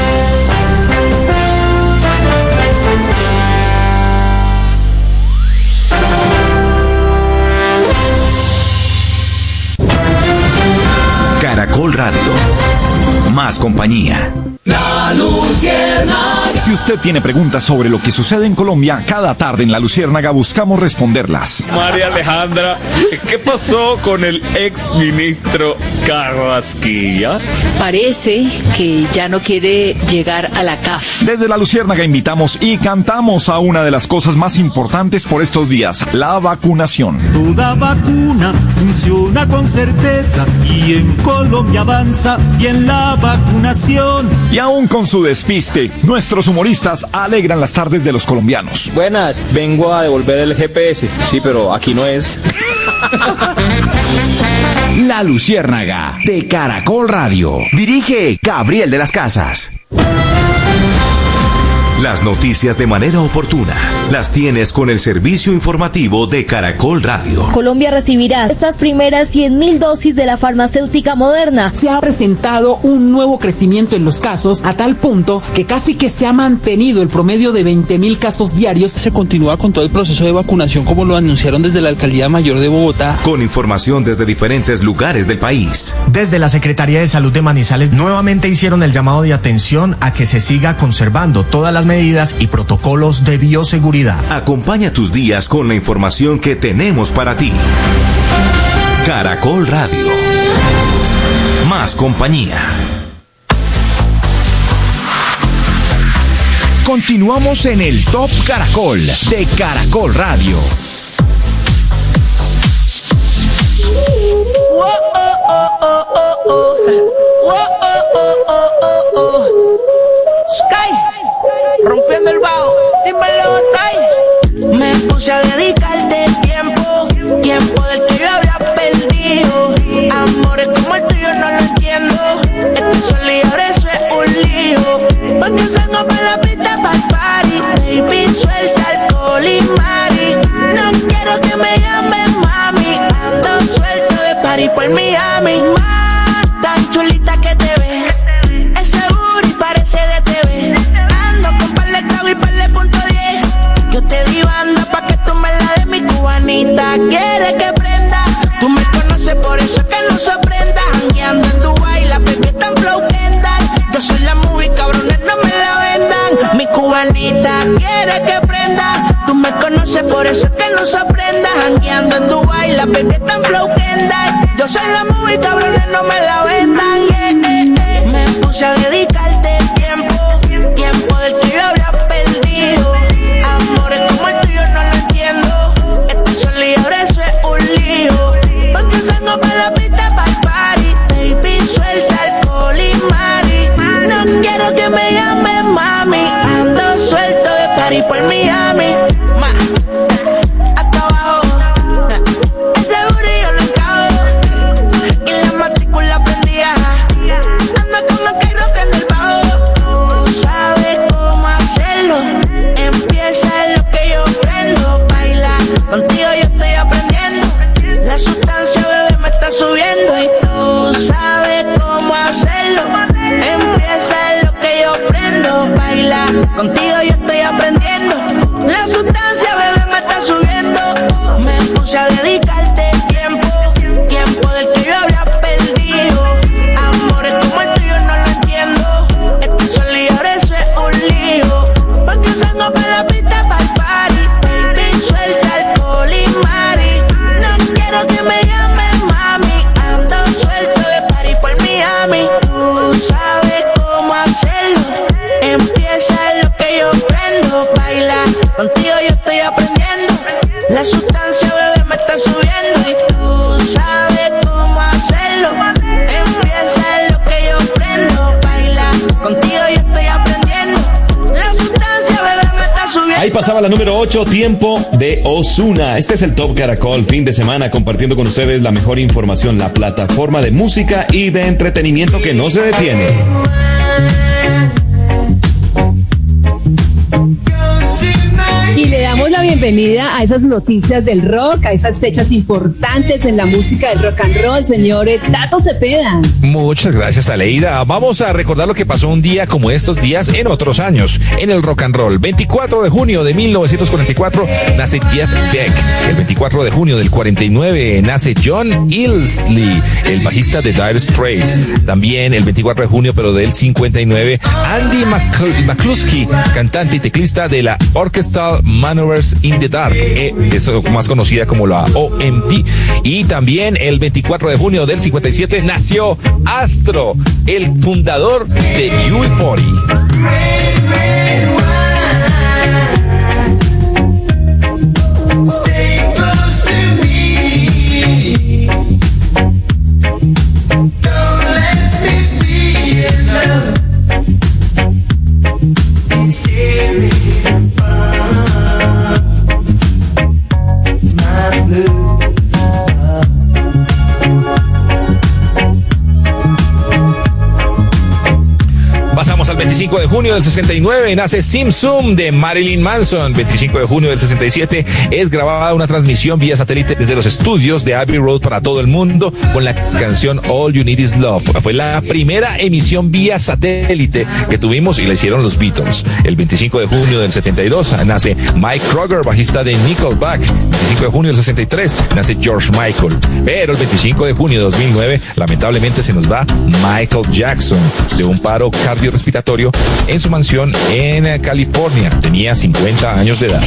Caracol Radio. Más compañía. La Luciérnaga. Si usted tiene preguntas sobre lo que sucede en Colombia, cada tarde en La Luciérnaga buscamos responderlas. María Alejandra, ¿qué pasó con el ex ministro Carrasquilla? Parece que ya no quiere llegar a la C A F. Desde La Luciérnaga invitamos y cantamos a una de las cosas más importantes por estos días, la vacunación. Toda vacuna funciona con certeza y en Colombia avanza bien la vacunación. Y aún con su despiste, nuestros humoristas alegran las tardes de los colombianos. Buenas, vengo a devolver el G P S. Sí, pero aquí no es. La Luciérnaga de Caracol Radio. Dirige Gabriel de las Casas. Las noticias de manera oportuna las tienes con el servicio informativo de Caracol Radio. Colombia recibirá estas primeras cien mil dosis de la farmacéutica Moderna. Se ha presentado un nuevo crecimiento en los casos a tal punto que casi que se ha mantenido el promedio de veinte mil casos diarios. Se continúa con todo el proceso de vacunación como lo anunciaron desde la Alcaldía Mayor de Bogotá. Con información desde diferentes lugares del país. Desde la Secretaría de Salud de Manizales nuevamente hicieron el llamado de atención a que se siga conservando todas las medidas y protocolos de bioseguridad. Acompaña tus días con la información que tenemos para ti. Caracol Radio. Más compañía. Continuamos en el Top Caracol de Caracol Radio. Sky, rompiendo el bajo, dímelo, Sky. Me puse a dedicarte tiempo, tiempo del que yo había perdido. Amores como el tuyo no lo entiendo. Estoy solo y ahora eso es un lío. Porque salgo para la pista para el party. Baby, suelta alcohol y mari. No quiero que me llamen mami. Ando suelto de party por Miami. Más tan chulita que te ves. Ese booty parece de T V. Ando con par de clavo y par de punto diez. Yo te di banda pa' que tú me la des. Mi cubanita quiere que prenda. Tú me conoces, por eso que no sorprenda. Jangueando en Dubai, la baby está en flow Kendall. Yo soy la movie, cabrones, no me la vendan. Mi cubana me conoce, por eso es que no se aprenda. Jangueando en Dubai, la baby está en flow Kendall. Yo soy la movie, cabrones, no me la vendan. Yeah, yeah, yeah. Me puse a dedicarte tiempo, tiempo del que yo había perdido. Amores como el tuyo no lo entiendo. Esto es un lío, ahora eso es un lío. Porque salgo para la pista, para el party. Baby, suelta alcohol y mari. No quiero que me llame mami. Ando suelto de party por Miami. Ma, hasta abajo. Ese burrillo lo encajo. Y la matrícula prendida. Ando con el carro que en el bajo. Tú sabes cómo hacerlo. Empieza lo que yo prendo. Baila, contigo yo estoy aprendiendo. La sustancia, bebé, me está subiendo. Y tú sabes cómo hacerlo. Empieza lo que yo prendo. Baila, contigo yo estoy aprendiendo. La sustancia, bebé, me está subiendo. Me puse a dedicarte tiempo, tiempo del que yo había perdido. Amores como el tuyo no lo entiendo. Esto es un lío, ahora eso es un lío. Porque salgo para la pista, para el party. Baby, suelta alcohol y mari. No quiero que me llame mami. Ando suelto de party por Miami. Tú sabes cómo hacerlo. Empieza lo que yo prendo. Baila, contigo yo estoy aprendiendo. La sustancia, bebé, me está subiendo. Y tú sabes cómo hacerlo. Empieza lo que yo prendo. Baila, contigo yo estoy aprendiendo. La sustancia, bebé, me está subiendo. Ahí pasaba la número ocho, Tiempo de Ozuna. Este es el Top Caracol, fin de semana, compartiendo con ustedes la mejor información, la plataforma de música y de entretenimiento que no se detiene. Y le damos la bienvenida a esas noticias del rock, a esas fechas importantes en la música del rock and roll, señor Tato Cepeda. Muchas gracias, Aleida. Vamos a recordar lo que pasó un día como estos días en otros años, en el rock and roll. veinticuatro de junio de mil novecientos cuarenta y cuatro nace Jeff Beck. El veinticuatro de junio del cuarenta y nueve nace John Illsley, el bajista de Dire Straits. También el veinticuatro de junio, pero del cincuenta y nueve, Andy McCluskey, cantante y teclista de la Orchestral Maneuvers in the Dark, eh, es más conocida como la O M D. Y también el veinticuatro de junio del cincuenta y siete nació Astro, el fundador de U B cuarenta. Pasamos al veinticinco de junio del sesenta y nueve, nace Sim Sum de Marilyn Manson. veinticinco de junio del sesenta y siete es grabada una transmisión vía satélite desde los estudios de Abbey Road para todo el mundo con la canción All You Need Is Love. Fue la primera emisión vía satélite que tuvimos y la hicieron los Beatles. El veinticinco de junio del setenta y dos nace Mike Kroger, bajista de Nickelback. veinticinco de junio del sesenta y tres nace George Michael. Pero el veinticinco de junio de dos mil nueve lamentablemente se nos va Michael Jackson de un paro cardiorrespiratorio en su mansión en California. Tenía cincuenta años de edad.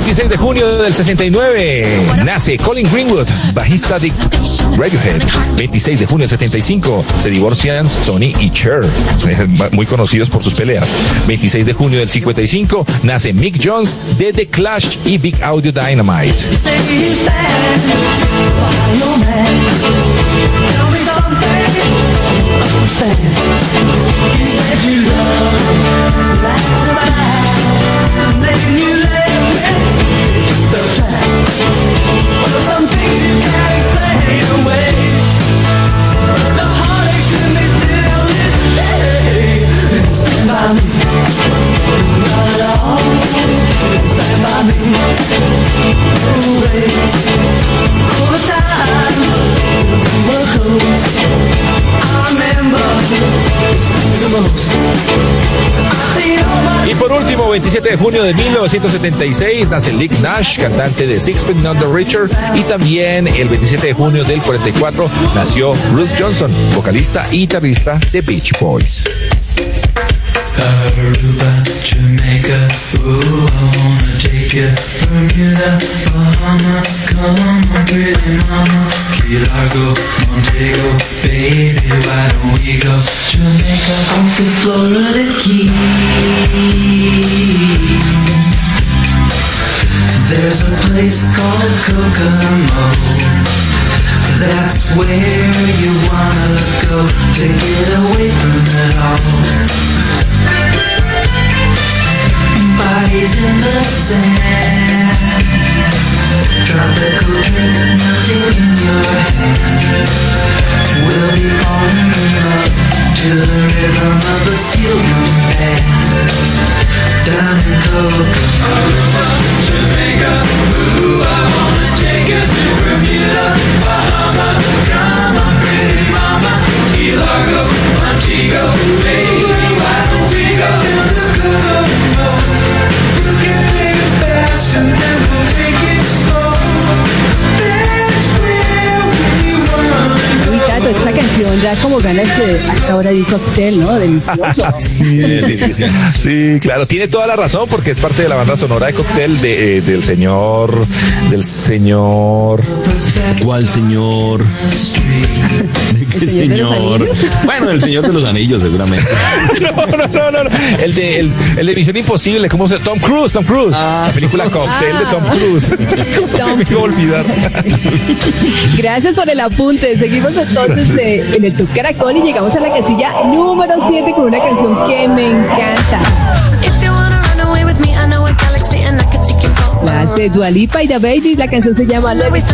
veintiséis de junio del sesenta y nueve nace Colin Greenwood, bajista de Radiohead. veintiséis de junio del setenta y cinco se divorcian Sonny y Cher, muy conocidos por sus peleas. veintiséis de junio del cincuenta y cinco nace Mick Jones de The Clash y Big Audio Dynamite. Y por último, veintisiete de junio de mil novecientos setenta y seis nace Nick Nash, cantante de Sixpence None the Richer, y también el veintisiete de junio del cuarenta y cuatro nació Bruce Johnson, vocalista y guitarrista de Beach Boys. Aruba, Jamaica, ooh, I wanna take you. Bermuda, Bahama, come on, pretty mama. Key Largo, Montego, baby, why don't we go? Jamaica, off the Florida Keys. There's a place called Kokomo. That's where you wanna go to get away from it all. Bodies in the sand, tropical drink melting in your hand. We'll be falling in love to the rhythm of a steel drum band. Down in Kokomo, Jamaica, ooh, I wanna take you to Bermuda, Bahama. Come on, pretty mama, Key Largo, Montego, baby, why don't we go to the Kokomo? Uy, Tato, esta canción ya como ganas de hasta ahora de un cóctel, ¿no? Delicioso. Sí, sí, sí, sí. Sí, claro, tiene toda la razón porque es parte de la banda sonora de Cóctel de, eh, del señor, del señor. ¿Cuál señor? ¿Qué ¿El señor? señor? De los Bueno, el señor de los anillos, seguramente. No, no, no, no, no. El de, el, el de Misión Imposible, ¿cómo se Tom Cruise, Tom Cruise. Ah. La película Cóctel ah. de Tom Cruise. ¿Cómo Tom se me iba a olvidar? Gracias por el apunte. Seguimos entonces eh, en el Top Caracol y llegamos a la casilla número siete con una canción que me encanta. La hace Dua Lipa y The Baby. La canción se llama Levitate.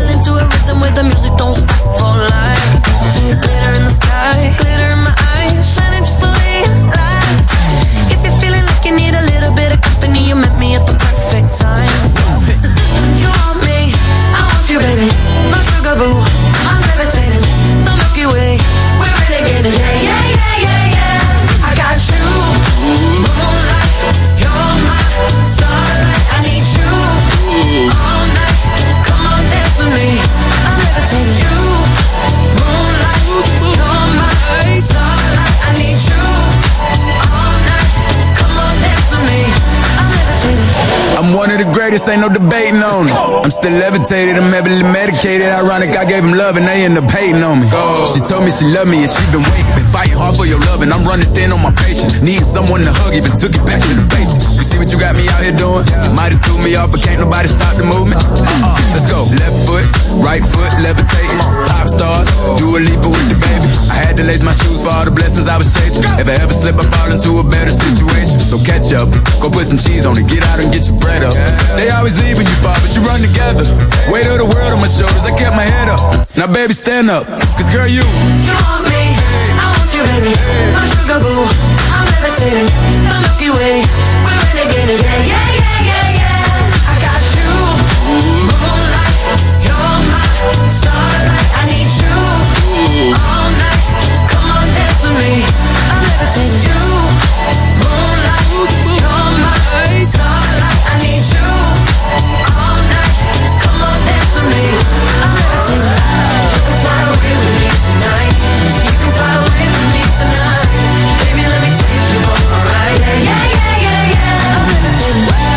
This ain't no debating on it. I'm still levitated, I'm heavily medicated. Ironic, I gave him love and they end up hating on me. She told me she loved me and she been waiting. Been fighting hard for your love and I'm running thin on my patience. Needing someone to hug, even took it back to the basics. You see what you got me out here doing? Might have threw me off, but can't nobody stop the movement. Uh-uh, let's go. Left foot, right foot, levitating. Pop stars, do a leap with the baby. I had to lace my shoes for all the blessings I was chasing. If I ever slip, I fall into a better situation. So catch up, go put some cheese on it, get out and get your bread up. They always leave when you fall, but you run together. Weight of the world on my shoulders, I kept my head up. Now baby, stand up, cause girl, you You want me, I want you, baby. My sugar boo, I'm levitating. The Milky Way, we're renegading. Yeah, yeah, yeah, yeah, yeah. I got you, moonlight, you're my starlight. I need you all night. Come on, dance with me. I'm levitating. You, moonlight, you're my starlight. I need you all night. Come on, dance with me. I'm levitating. You can fly away with me tonight. So you can fly away with me tonight. Baby, let me take you for a ride. Yeah, yeah, yeah, yeah, yeah. I'm levitating.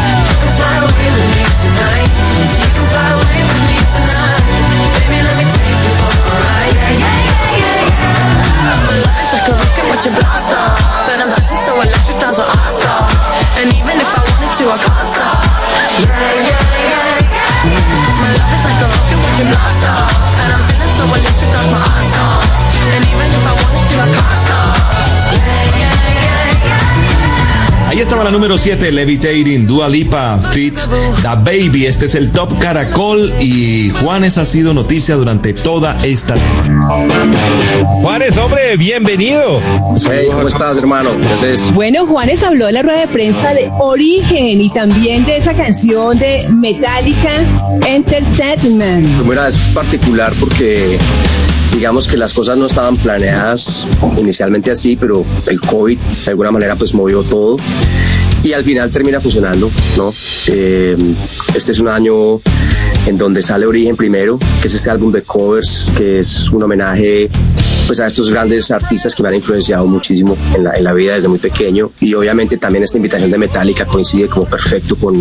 watch it blast off. And I'm feeling so electric, down so awesome. And even if I wanted to, I can't stop. Yeah, yeah, yeah, yeah. My love is like a rocket, watch it blast off. And I'm feeling so electric, down so awesome. And even if I wanted to, I can't stop. Yeah, yeah, yeah, yeah. Ahí estaba la número siete, Levitating, Dua Lipa, Fit, Da Baby. Este es el Top Caracol y Juanes ha sido noticia durante toda esta semana. Juanes, hombre, bienvenido. Hey, ¿cómo estás, hermano? Gracias. Bueno, Juanes habló en la rueda de prensa de Origen y también de esa canción de Metallica, Enter Sandman. Primera es particular porque digamos que las cosas no estaban planeadas inicialmente así, pero el COVID de alguna manera pues movió todo y al final termina funcionando, ¿no? Eh, este es un año en donde sale Origen primero, que es este álbum de covers, que es un homenaje pues a estos grandes artistas que me han influenciado muchísimo en la, en la vida desde muy pequeño, y obviamente también esta invitación de Metallica coincide como perfecto con,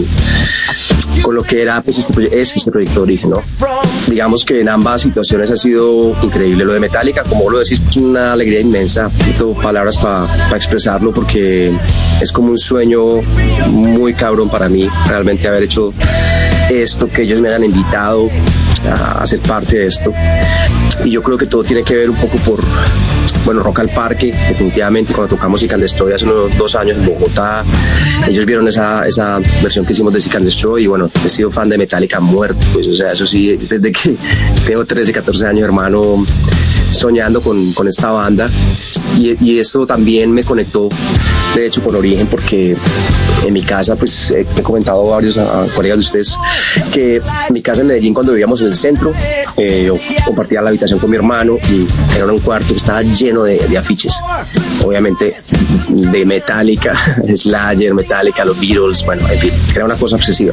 con lo que era pues este, es este proyecto de Origen, ¿no? Digamos que en ambas situaciones ha sido increíble. Lo de Metallica, como vos lo decís, es una alegría inmensa. No tengo palabras para pa expresarlo porque es como un sueño muy cabrón para mí, realmente haber hecho esto, que ellos me hayan invitado a ser parte de esto. Y yo creo que todo tiene que ver un poco por, bueno, Rock al Parque, definitivamente, cuando tocamos Seek and Destroy hace unos dos años en Bogotá, ellos vieron esa, esa versión que hicimos de Seek and Destroy y bueno, he sido fan de Metallica a muerte, pues, o sea, eso sí, desde que tengo trece, catorce años, hermano, soñando con, con esta banda, y, y eso también me conectó, de hecho, con Origen, porque en mi casa, pues he comentado a varios a, a colegas de ustedes que en mi casa en Medellín, cuando vivíamos en el centro, eh, yo compartía la habitación con mi hermano y era un cuarto que estaba lleno de, de afiches, obviamente de Metallica, Slayer, Metallica, los Beatles, bueno, en fin, era una cosa obsesiva.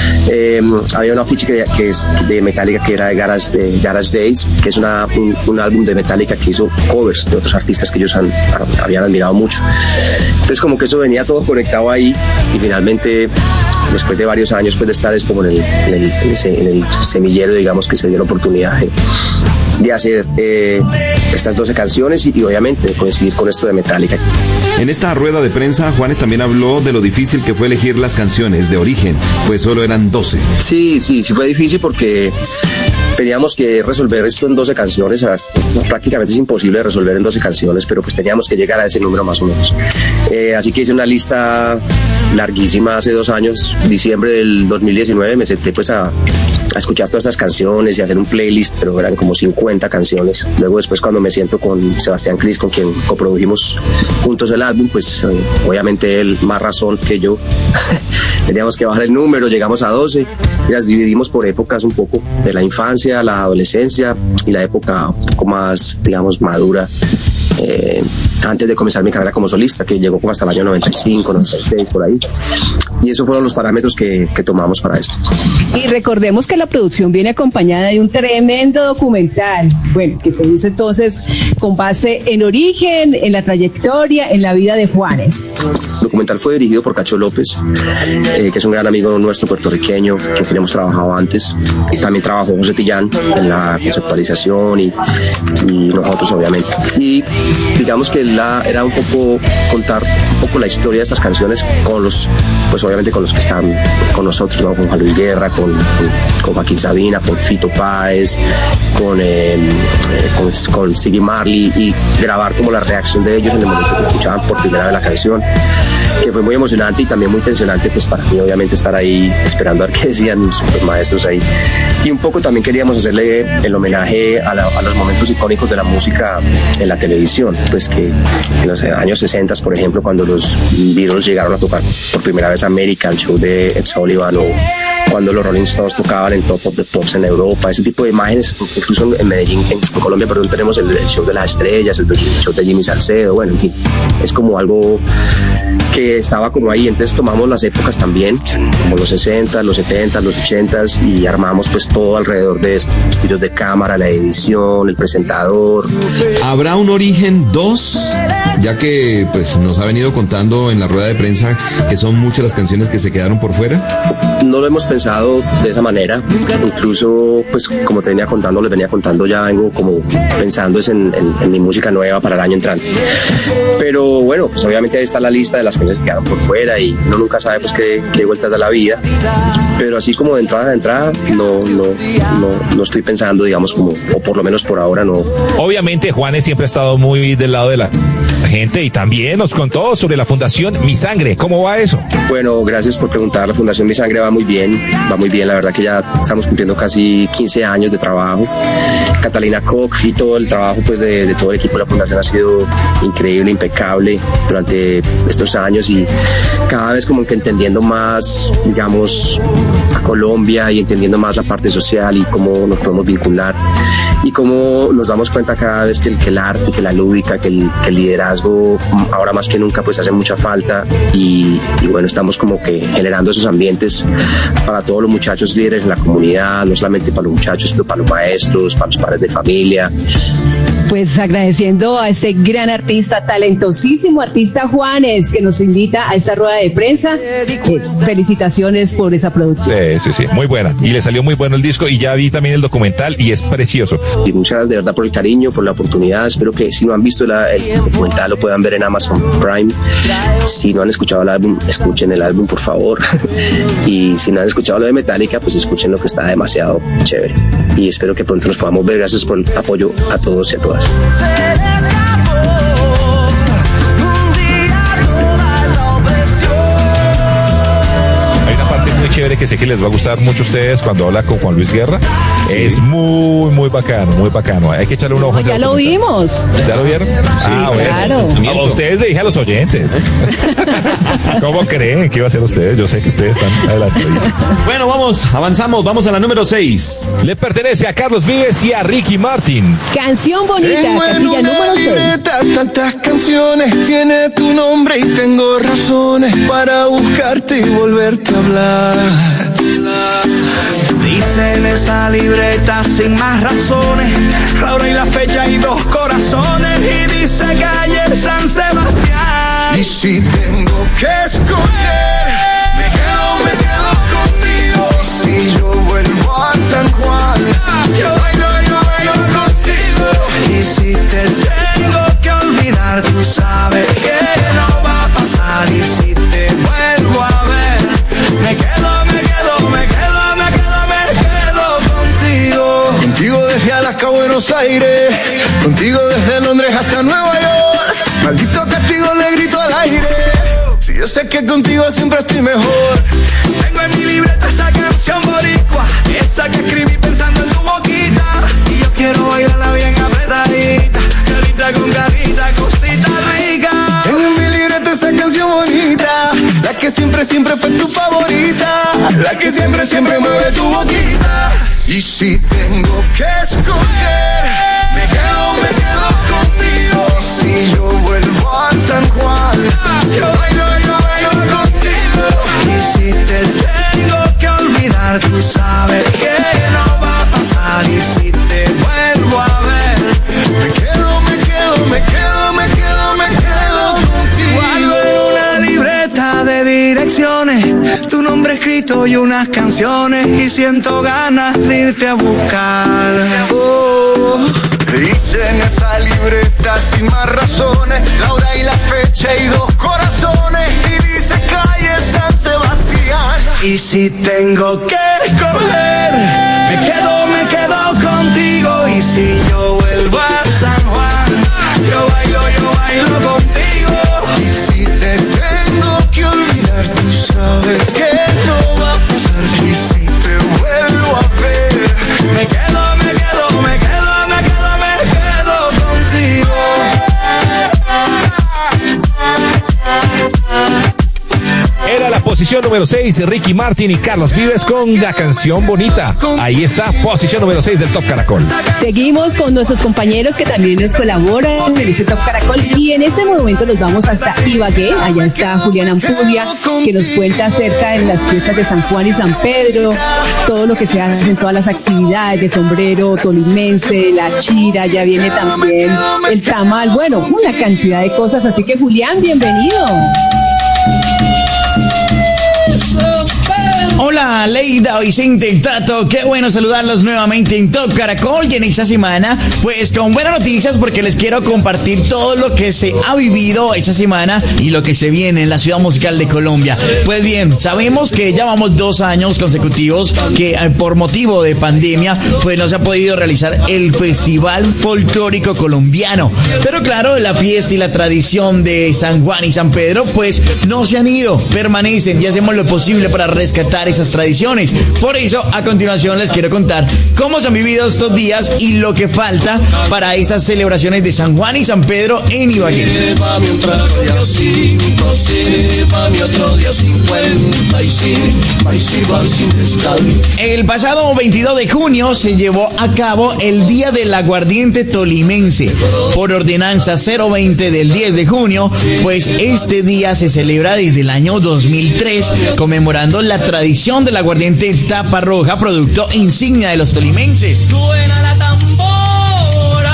Eh, había un afiche que, que es de Metallica, que era de Garage, de Garage Days, que es una, un, un álbum de Metallica que hizo covers de otros artistas que ellos han, habían admirado mucho. Entonces como que eso venía todo conectado ahí, y finalmente después de varios años pues, de estar es como en el, en, el, en, ese, en el semillero, digamos, que se dio la oportunidad de, de hacer eh, estas doce canciones y, y obviamente coincidir con esto de Metallica. En esta rueda de prensa, Juanes también habló de lo difícil que fue elegir las canciones de Origen, pues solo eran doce. Sí, sí, sí fue difícil porque teníamos que resolver esto en doce canciones, prácticamente es imposible resolver en doce canciones, pero pues teníamos que llegar a ese número más o menos. Eh, así que hice una lista larguísima hace dos años, diciembre del dos mil diecinueve, me senté pues a, a escuchar todas estas canciones y hacer un playlist, pero eran como cincuenta canciones. Luego después cuando me siento con Sebastián Cris, con quien coprodujimos juntos el álbum, pues eh, obviamente él más razón que yo. Teníamos que bajar el número, llegamos a doce y las dividimos por épocas un poco, de la infancia, la adolescencia y la época un poco más, digamos, madura, eh, antes de comenzar mi carrera como solista, que llegó como hasta el año noventa y cinco, noventa y seis, por ahí. Y esos fueron los parámetros que, que tomamos para esto. Y recordemos que la producción viene acompañada de un tremendo documental, bueno, que se hizo entonces con base en Origen, en la trayectoria, en la vida de Juanes. El documental fue dirigido por Cacho López, eh, que es un gran amigo nuestro puertorriqueño, con quien hemos trabajado antes. Y también trabajó José Tillán en la conceptualización y, y nosotros, obviamente. Y digamos que la, era un poco contar un poco la historia de estas canciones con los, pues obviamente con los que están con nosotros, ¿no? Con Juan Luis Guerra, con, con, con Joaquín Sabina, con Fito Páez, con, eh, con, con Ziggy Marley, y grabar como la reacción de ellos en el momento que escuchaban por primera vez la canción, que fue muy emocionante y también muy tensionante pues para mí, obviamente, estar ahí esperando a ver qué decían los maestros ahí. Y un poco también queríamos hacerle el homenaje a, la, a los momentos icónicos de la música en la televisión, pues que en los años sesenta, por ejemplo, cuando los Beatles llegaron a tocar por primera vez a América, el show de Ed Sullivan, o cuando los Rolling Stones tocaban en Top of the Pops en Europa, ese tipo de imágenes. Incluso en Medellín, en Colombia, perdón, tenemos el, el show de las estrellas, el, el show de Jimmy Salcedo, bueno, en fin, es como algo que estaba como ahí. Entonces tomamos las épocas también, como los sesenta, los setenta, los ochenta, y armamos pues todo alrededor de esto, los tiros de cámara, la edición, el presentador. ¿Habrá un Origen dos? Ya que pues nos ha venido contando en la rueda de prensa que son muchas las canciones que se quedaron por fuera. No lo hemos pensado de esa manera. Incluso, pues como te venía contando, les venía contando, ya vengo como pensando es en, en, en mi música nueva para el año entrante. Pero bueno, pues obviamente ahí está la lista de las canciones que quedaron por fuera y uno nunca sabe pues qué, qué vueltas da la vida. Pero así como de entrada a entrada, no, no, no, no estoy pensando, digamos, como, o por lo menos por ahora no. Obviamente Juanes siempre ha estado muy del lado de la gente y también nos contó sobre la Fundación Mi Sangre. ¿Cómo va eso? Bueno, gracias por preguntar. La Fundación Mi Sangre va muy bien, va muy bien. La verdad que ya estamos cumpliendo casi quince años de trabajo. Catalina Koch y todo el trabajo pues de, de todo el equipo de la Fundación ha sido increíble, impecable durante estos años y cada vez como que entendiendo más, digamos, a Colombia y entendiendo más la parte social y cómo nos podemos vincular y cómo nos damos cuenta cada vez que el, que el arte, que la lúdica, que el, que el liderazgo ahora más que nunca pues hace mucha falta y, y bueno, estamos como que generando esos ambientes para todos los muchachos líderes en la comunidad, no solamente para los muchachos, pero para los maestros, para los padres de familia. Pues agradeciendo a este gran artista, talentosísimo artista Juanes, que nos invita a esta rueda de prensa. Eh, felicitaciones por esa producción. Sí, sí, sí, muy buena. Y le salió muy bueno el disco y ya vi también el documental y es precioso. Y muchas gracias de verdad por el cariño, por la oportunidad. Espero que si no han visto la, el documental lo puedan ver en Amazon Prime. Si no han escuchado el álbum, escuchen el álbum, por favor. Y si no han escuchado lo de Metallica, pues escuchen lo que está demasiado chévere. Y espero que pronto nos podamos ver. Gracias por el apoyo a todos y a todas. Hay una parte muy chévere que sé que les va a gustar mucho a ustedes cuando habla con Juan Luis Guerra. Sí. Es muy, muy bacano, muy bacano. Hay que echarle un ojo. No, ya lo vimos. ¿Ya lo vieron? Sí, ah, claro. Bueno. A ustedes le dije a los oyentes. ¿Cómo creen que iba a ser ustedes? Yo sé que ustedes están adelantadísimos. Bueno, vamos, avanzamos, vamos a la número seis. Le pertenece a Carlos Vives y a Ricky Martin. Canción bonita, tengo casilla número seis. Tantas canciones, tiene tu nombre y tengo razones para buscarte y volverte a hablar. Dice en esa libreta sin más razones, la hora y la fecha y dos corazones, y dice calle San Sebastián. Y si tengo que escoger, me quedo, me quedo contigo. Y si yo vuelvo a San Juan, yo bailo, yo bailo contigo. Y si te tengo que olvidar, tú sabes que no va a pasar. Y si te vuelvo a ver, me quedo, me quedo, me quedo, me quedo, me quedo contigo. Contigo desde Alaska a Buenos Aires, contigo desde Londres hasta Nueva York. Maldito castigo le grito al aire, si yo sé que contigo siempre estoy mejor. Tengo en mi libreta esa canción boricua, esa que escribí pensando en tu boquita. Y yo quiero bailarla bien apretadita, carita con carita, cosita rica. Tengo en mi libreta esa canción bonita, la que siempre, siempre fue tu favorita, la que siempre, siempre mueve tu boquita. Y si tengo que escoger, me quedo, me quedo contigo. Y si yo vuelvo a San Juan, yo bailo, yo bailo contigo. Y si te tengo que olvidar, tú sabes que no va a pasar. Y si te vuelvo a ver, me quedo, me quedo, me quedo, me quedo, me quedo contigo. Guardo en una libreta de direcciones tu nombre escrito y unas canciones, y siento ganas de irte a buscar. Oh. Dice en esa libreta sin más razones, la hora y la fecha y dos corazones, y dice calle San Sebastián. Y si tengo que escoger, me quedo, me quedo contigo. Y si yo vuelvo a San Juan, yo bailo, yo bailo contigo. Y si te tengo que olvidar, tú sabes que no va a pasar. Y si te vuelvo a ver, me quedo, me quedo, me quedo, me quedo, me quedo contigo. Era la posición Posición número seis, Ricky Martin y Carlos Vives con la canción Bonita. Ahí está, posición número seis del Top Caracol. Seguimos con nuestros compañeros que también nos colaboran en este Top Caracol y en este momento nos vamos hasta Ibagué. Allá está Julián Ampudia, que nos cuenta acerca de las fiestas de San Juan y San Pedro, todo lo que se hace en todas las actividades de sombrero tolimense, la chira, ya viene también el tamal, bueno, una cantidad de cosas. Así que Julián, bienvenido. Hola, Leida, Vicente, Tato, qué bueno saludarlos nuevamente en Top Caracol y en esta semana, pues con buenas noticias porque les quiero compartir todo lo que se ha vivido esta semana y lo que se viene en la ciudad musical de Colombia. Pues bien, sabemos que ya vamos dos años consecutivos que eh, por motivo de pandemia, pues no se ha podido realizar el Festival Folclórico Colombiano. Pero claro, la fiesta y la tradición de San Juan y San Pedro, pues no se han ido, permanecen y hacemos lo posible para rescatar esas tradiciones. Por eso, a continuación les quiero contar cómo se han vivido estos días y lo que falta para estas celebraciones de San Juan y San Pedro en Ibagué. El pasado veintidós de junio se llevó a cabo el Día del Aguardiente Tolimense. Por ordenanza cero veinte del diez de junio, pues este día se celebra desde el año dos mil tres, conmemorando la tradición del aguardiente tapa roja, producto insignia de los tolimenses. Suena la tambora,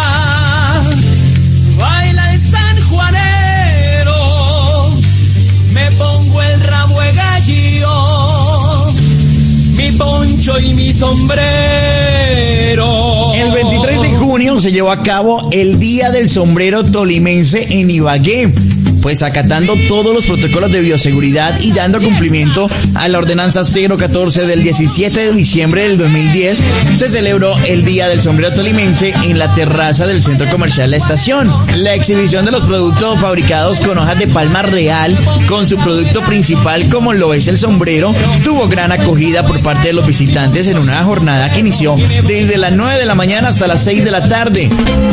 baila el sanjuanero, me pongo el ramo de gallo, mi poncho y mi sombrero. El veintitrés de junio se llevó a cabo el Día del Sombrero Tolimense en Ibagué, pues acatando todos los protocolos de bioseguridad y dando cumplimiento a la ordenanza cero catorce del diecisiete de diciembre del dos mil diez, se celebró el Día del Sombrero Tolimense en la terraza del Centro Comercial La Estación. La exhibición de los productos fabricados con hojas de palma real, con su producto principal como lo es el sombrero, tuvo gran acogida por parte de los visitantes en una jornada que inició desde las nueve de la mañana hasta las seis de la tarde.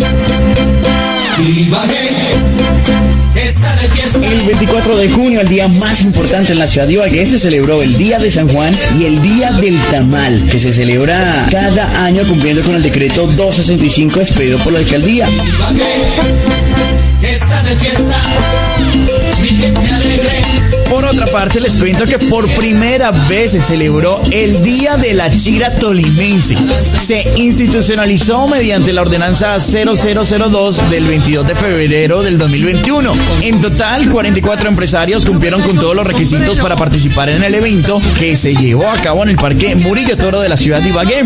El veinticuatro de junio, el día más importante en la ciudad de Ibagué, se celebró el Día de San Juan y el Día del Tamal, que se celebra cada año cumpliendo con el decreto doscientos sesenta y cinco expedido por la alcaldía. Está de fiesta, mi gente alegre. Por otra parte, les cuento que por primera vez se celebró el Día de la Chira Tolimense. Se institucionalizó mediante la ordenanza cero cero cero dos del veintidós de febrero del dos mil veintiuno. En total, cuarenta y cuatro empresarios cumplieron con todos los requisitos para participar en el evento que se llevó a cabo en el Parque Murillo Toro de la ciudad de Ibagué.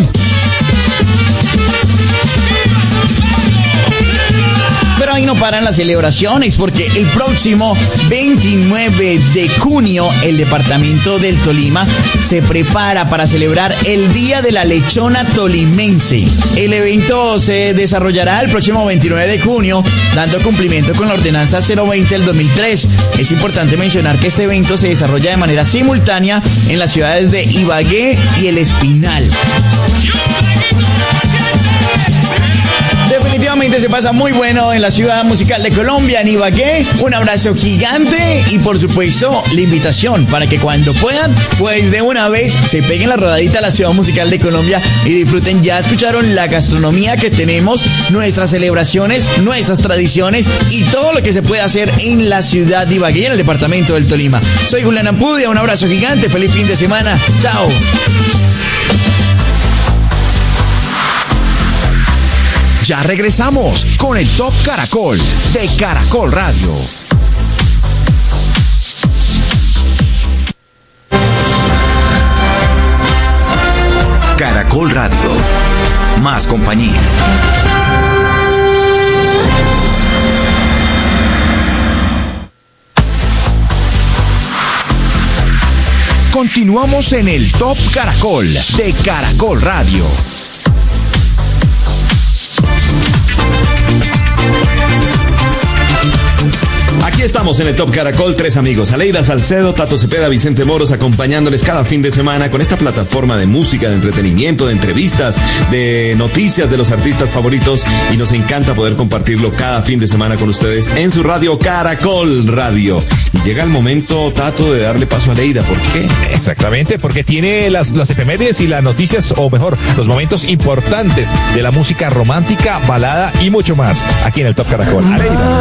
Pero ahí no paran las celebraciones, porque el próximo veintinueve de junio el departamento del Tolima se prepara para celebrar el Día de la Lechona Tolimense. El evento se desarrollará el próximo veintinueve de junio, dando cumplimiento con la ordenanza cero veinte del dos mil tres. Es importante mencionar que este evento se desarrolla de manera simultánea en las ciudades de Ibagué y El Espinal. Definitivamente se pasa muy bueno en la ciudad musical de Colombia, en Ibagué. Un abrazo gigante y por supuesto la invitación para que cuando puedan, pues de una vez se peguen la rodadita a la ciudad musical de Colombia y disfruten. Ya escucharon la gastronomía que tenemos, nuestras celebraciones, nuestras tradiciones y todo lo que se puede hacer en la ciudad de Ibagué y en el departamento del Tolima. Soy Julián Ampudia, un abrazo gigante, feliz fin de semana, chao. Ya regresamos con el Top Caracol de Caracol Radio. Caracol Radio. Más compañía. Continuamos en el Top Caracol de Caracol Radio. Aquí está estamos en el Top Caracol, tres amigos, Aleida Salcedo, Tato Cepeda, Vicente Moros, acompañándoles cada fin de semana con esta plataforma de música, de entretenimiento, de entrevistas, de noticias de los artistas favoritos, y nos encanta poder compartirlo cada fin de semana con ustedes en su radio Caracol Radio. Y llega el momento, Tato, de darle paso a Aleida. ¿Por qué? Exactamente, porque tiene las, las efemérides y las noticias, o mejor, los momentos importantes de la música romántica, balada y mucho más, aquí en el Top Caracol. Aleida.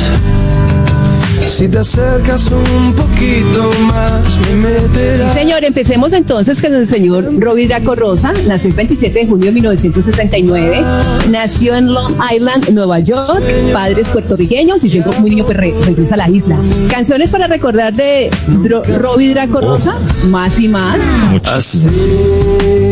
Si te acercas un poquito más, me meterás. Sí, señor, empecemos entonces con el señor Robbie Draco Rosa. Nació el veintisiete de junio de mil novecientos sesenta y nueve. Nació en Long Island, Nueva York. Padres puertorriqueños y siendo muy niño pues re- regresa a la isla. Canciones para recordar de Dro- Robbie Draco Rosa, Más y Más. Así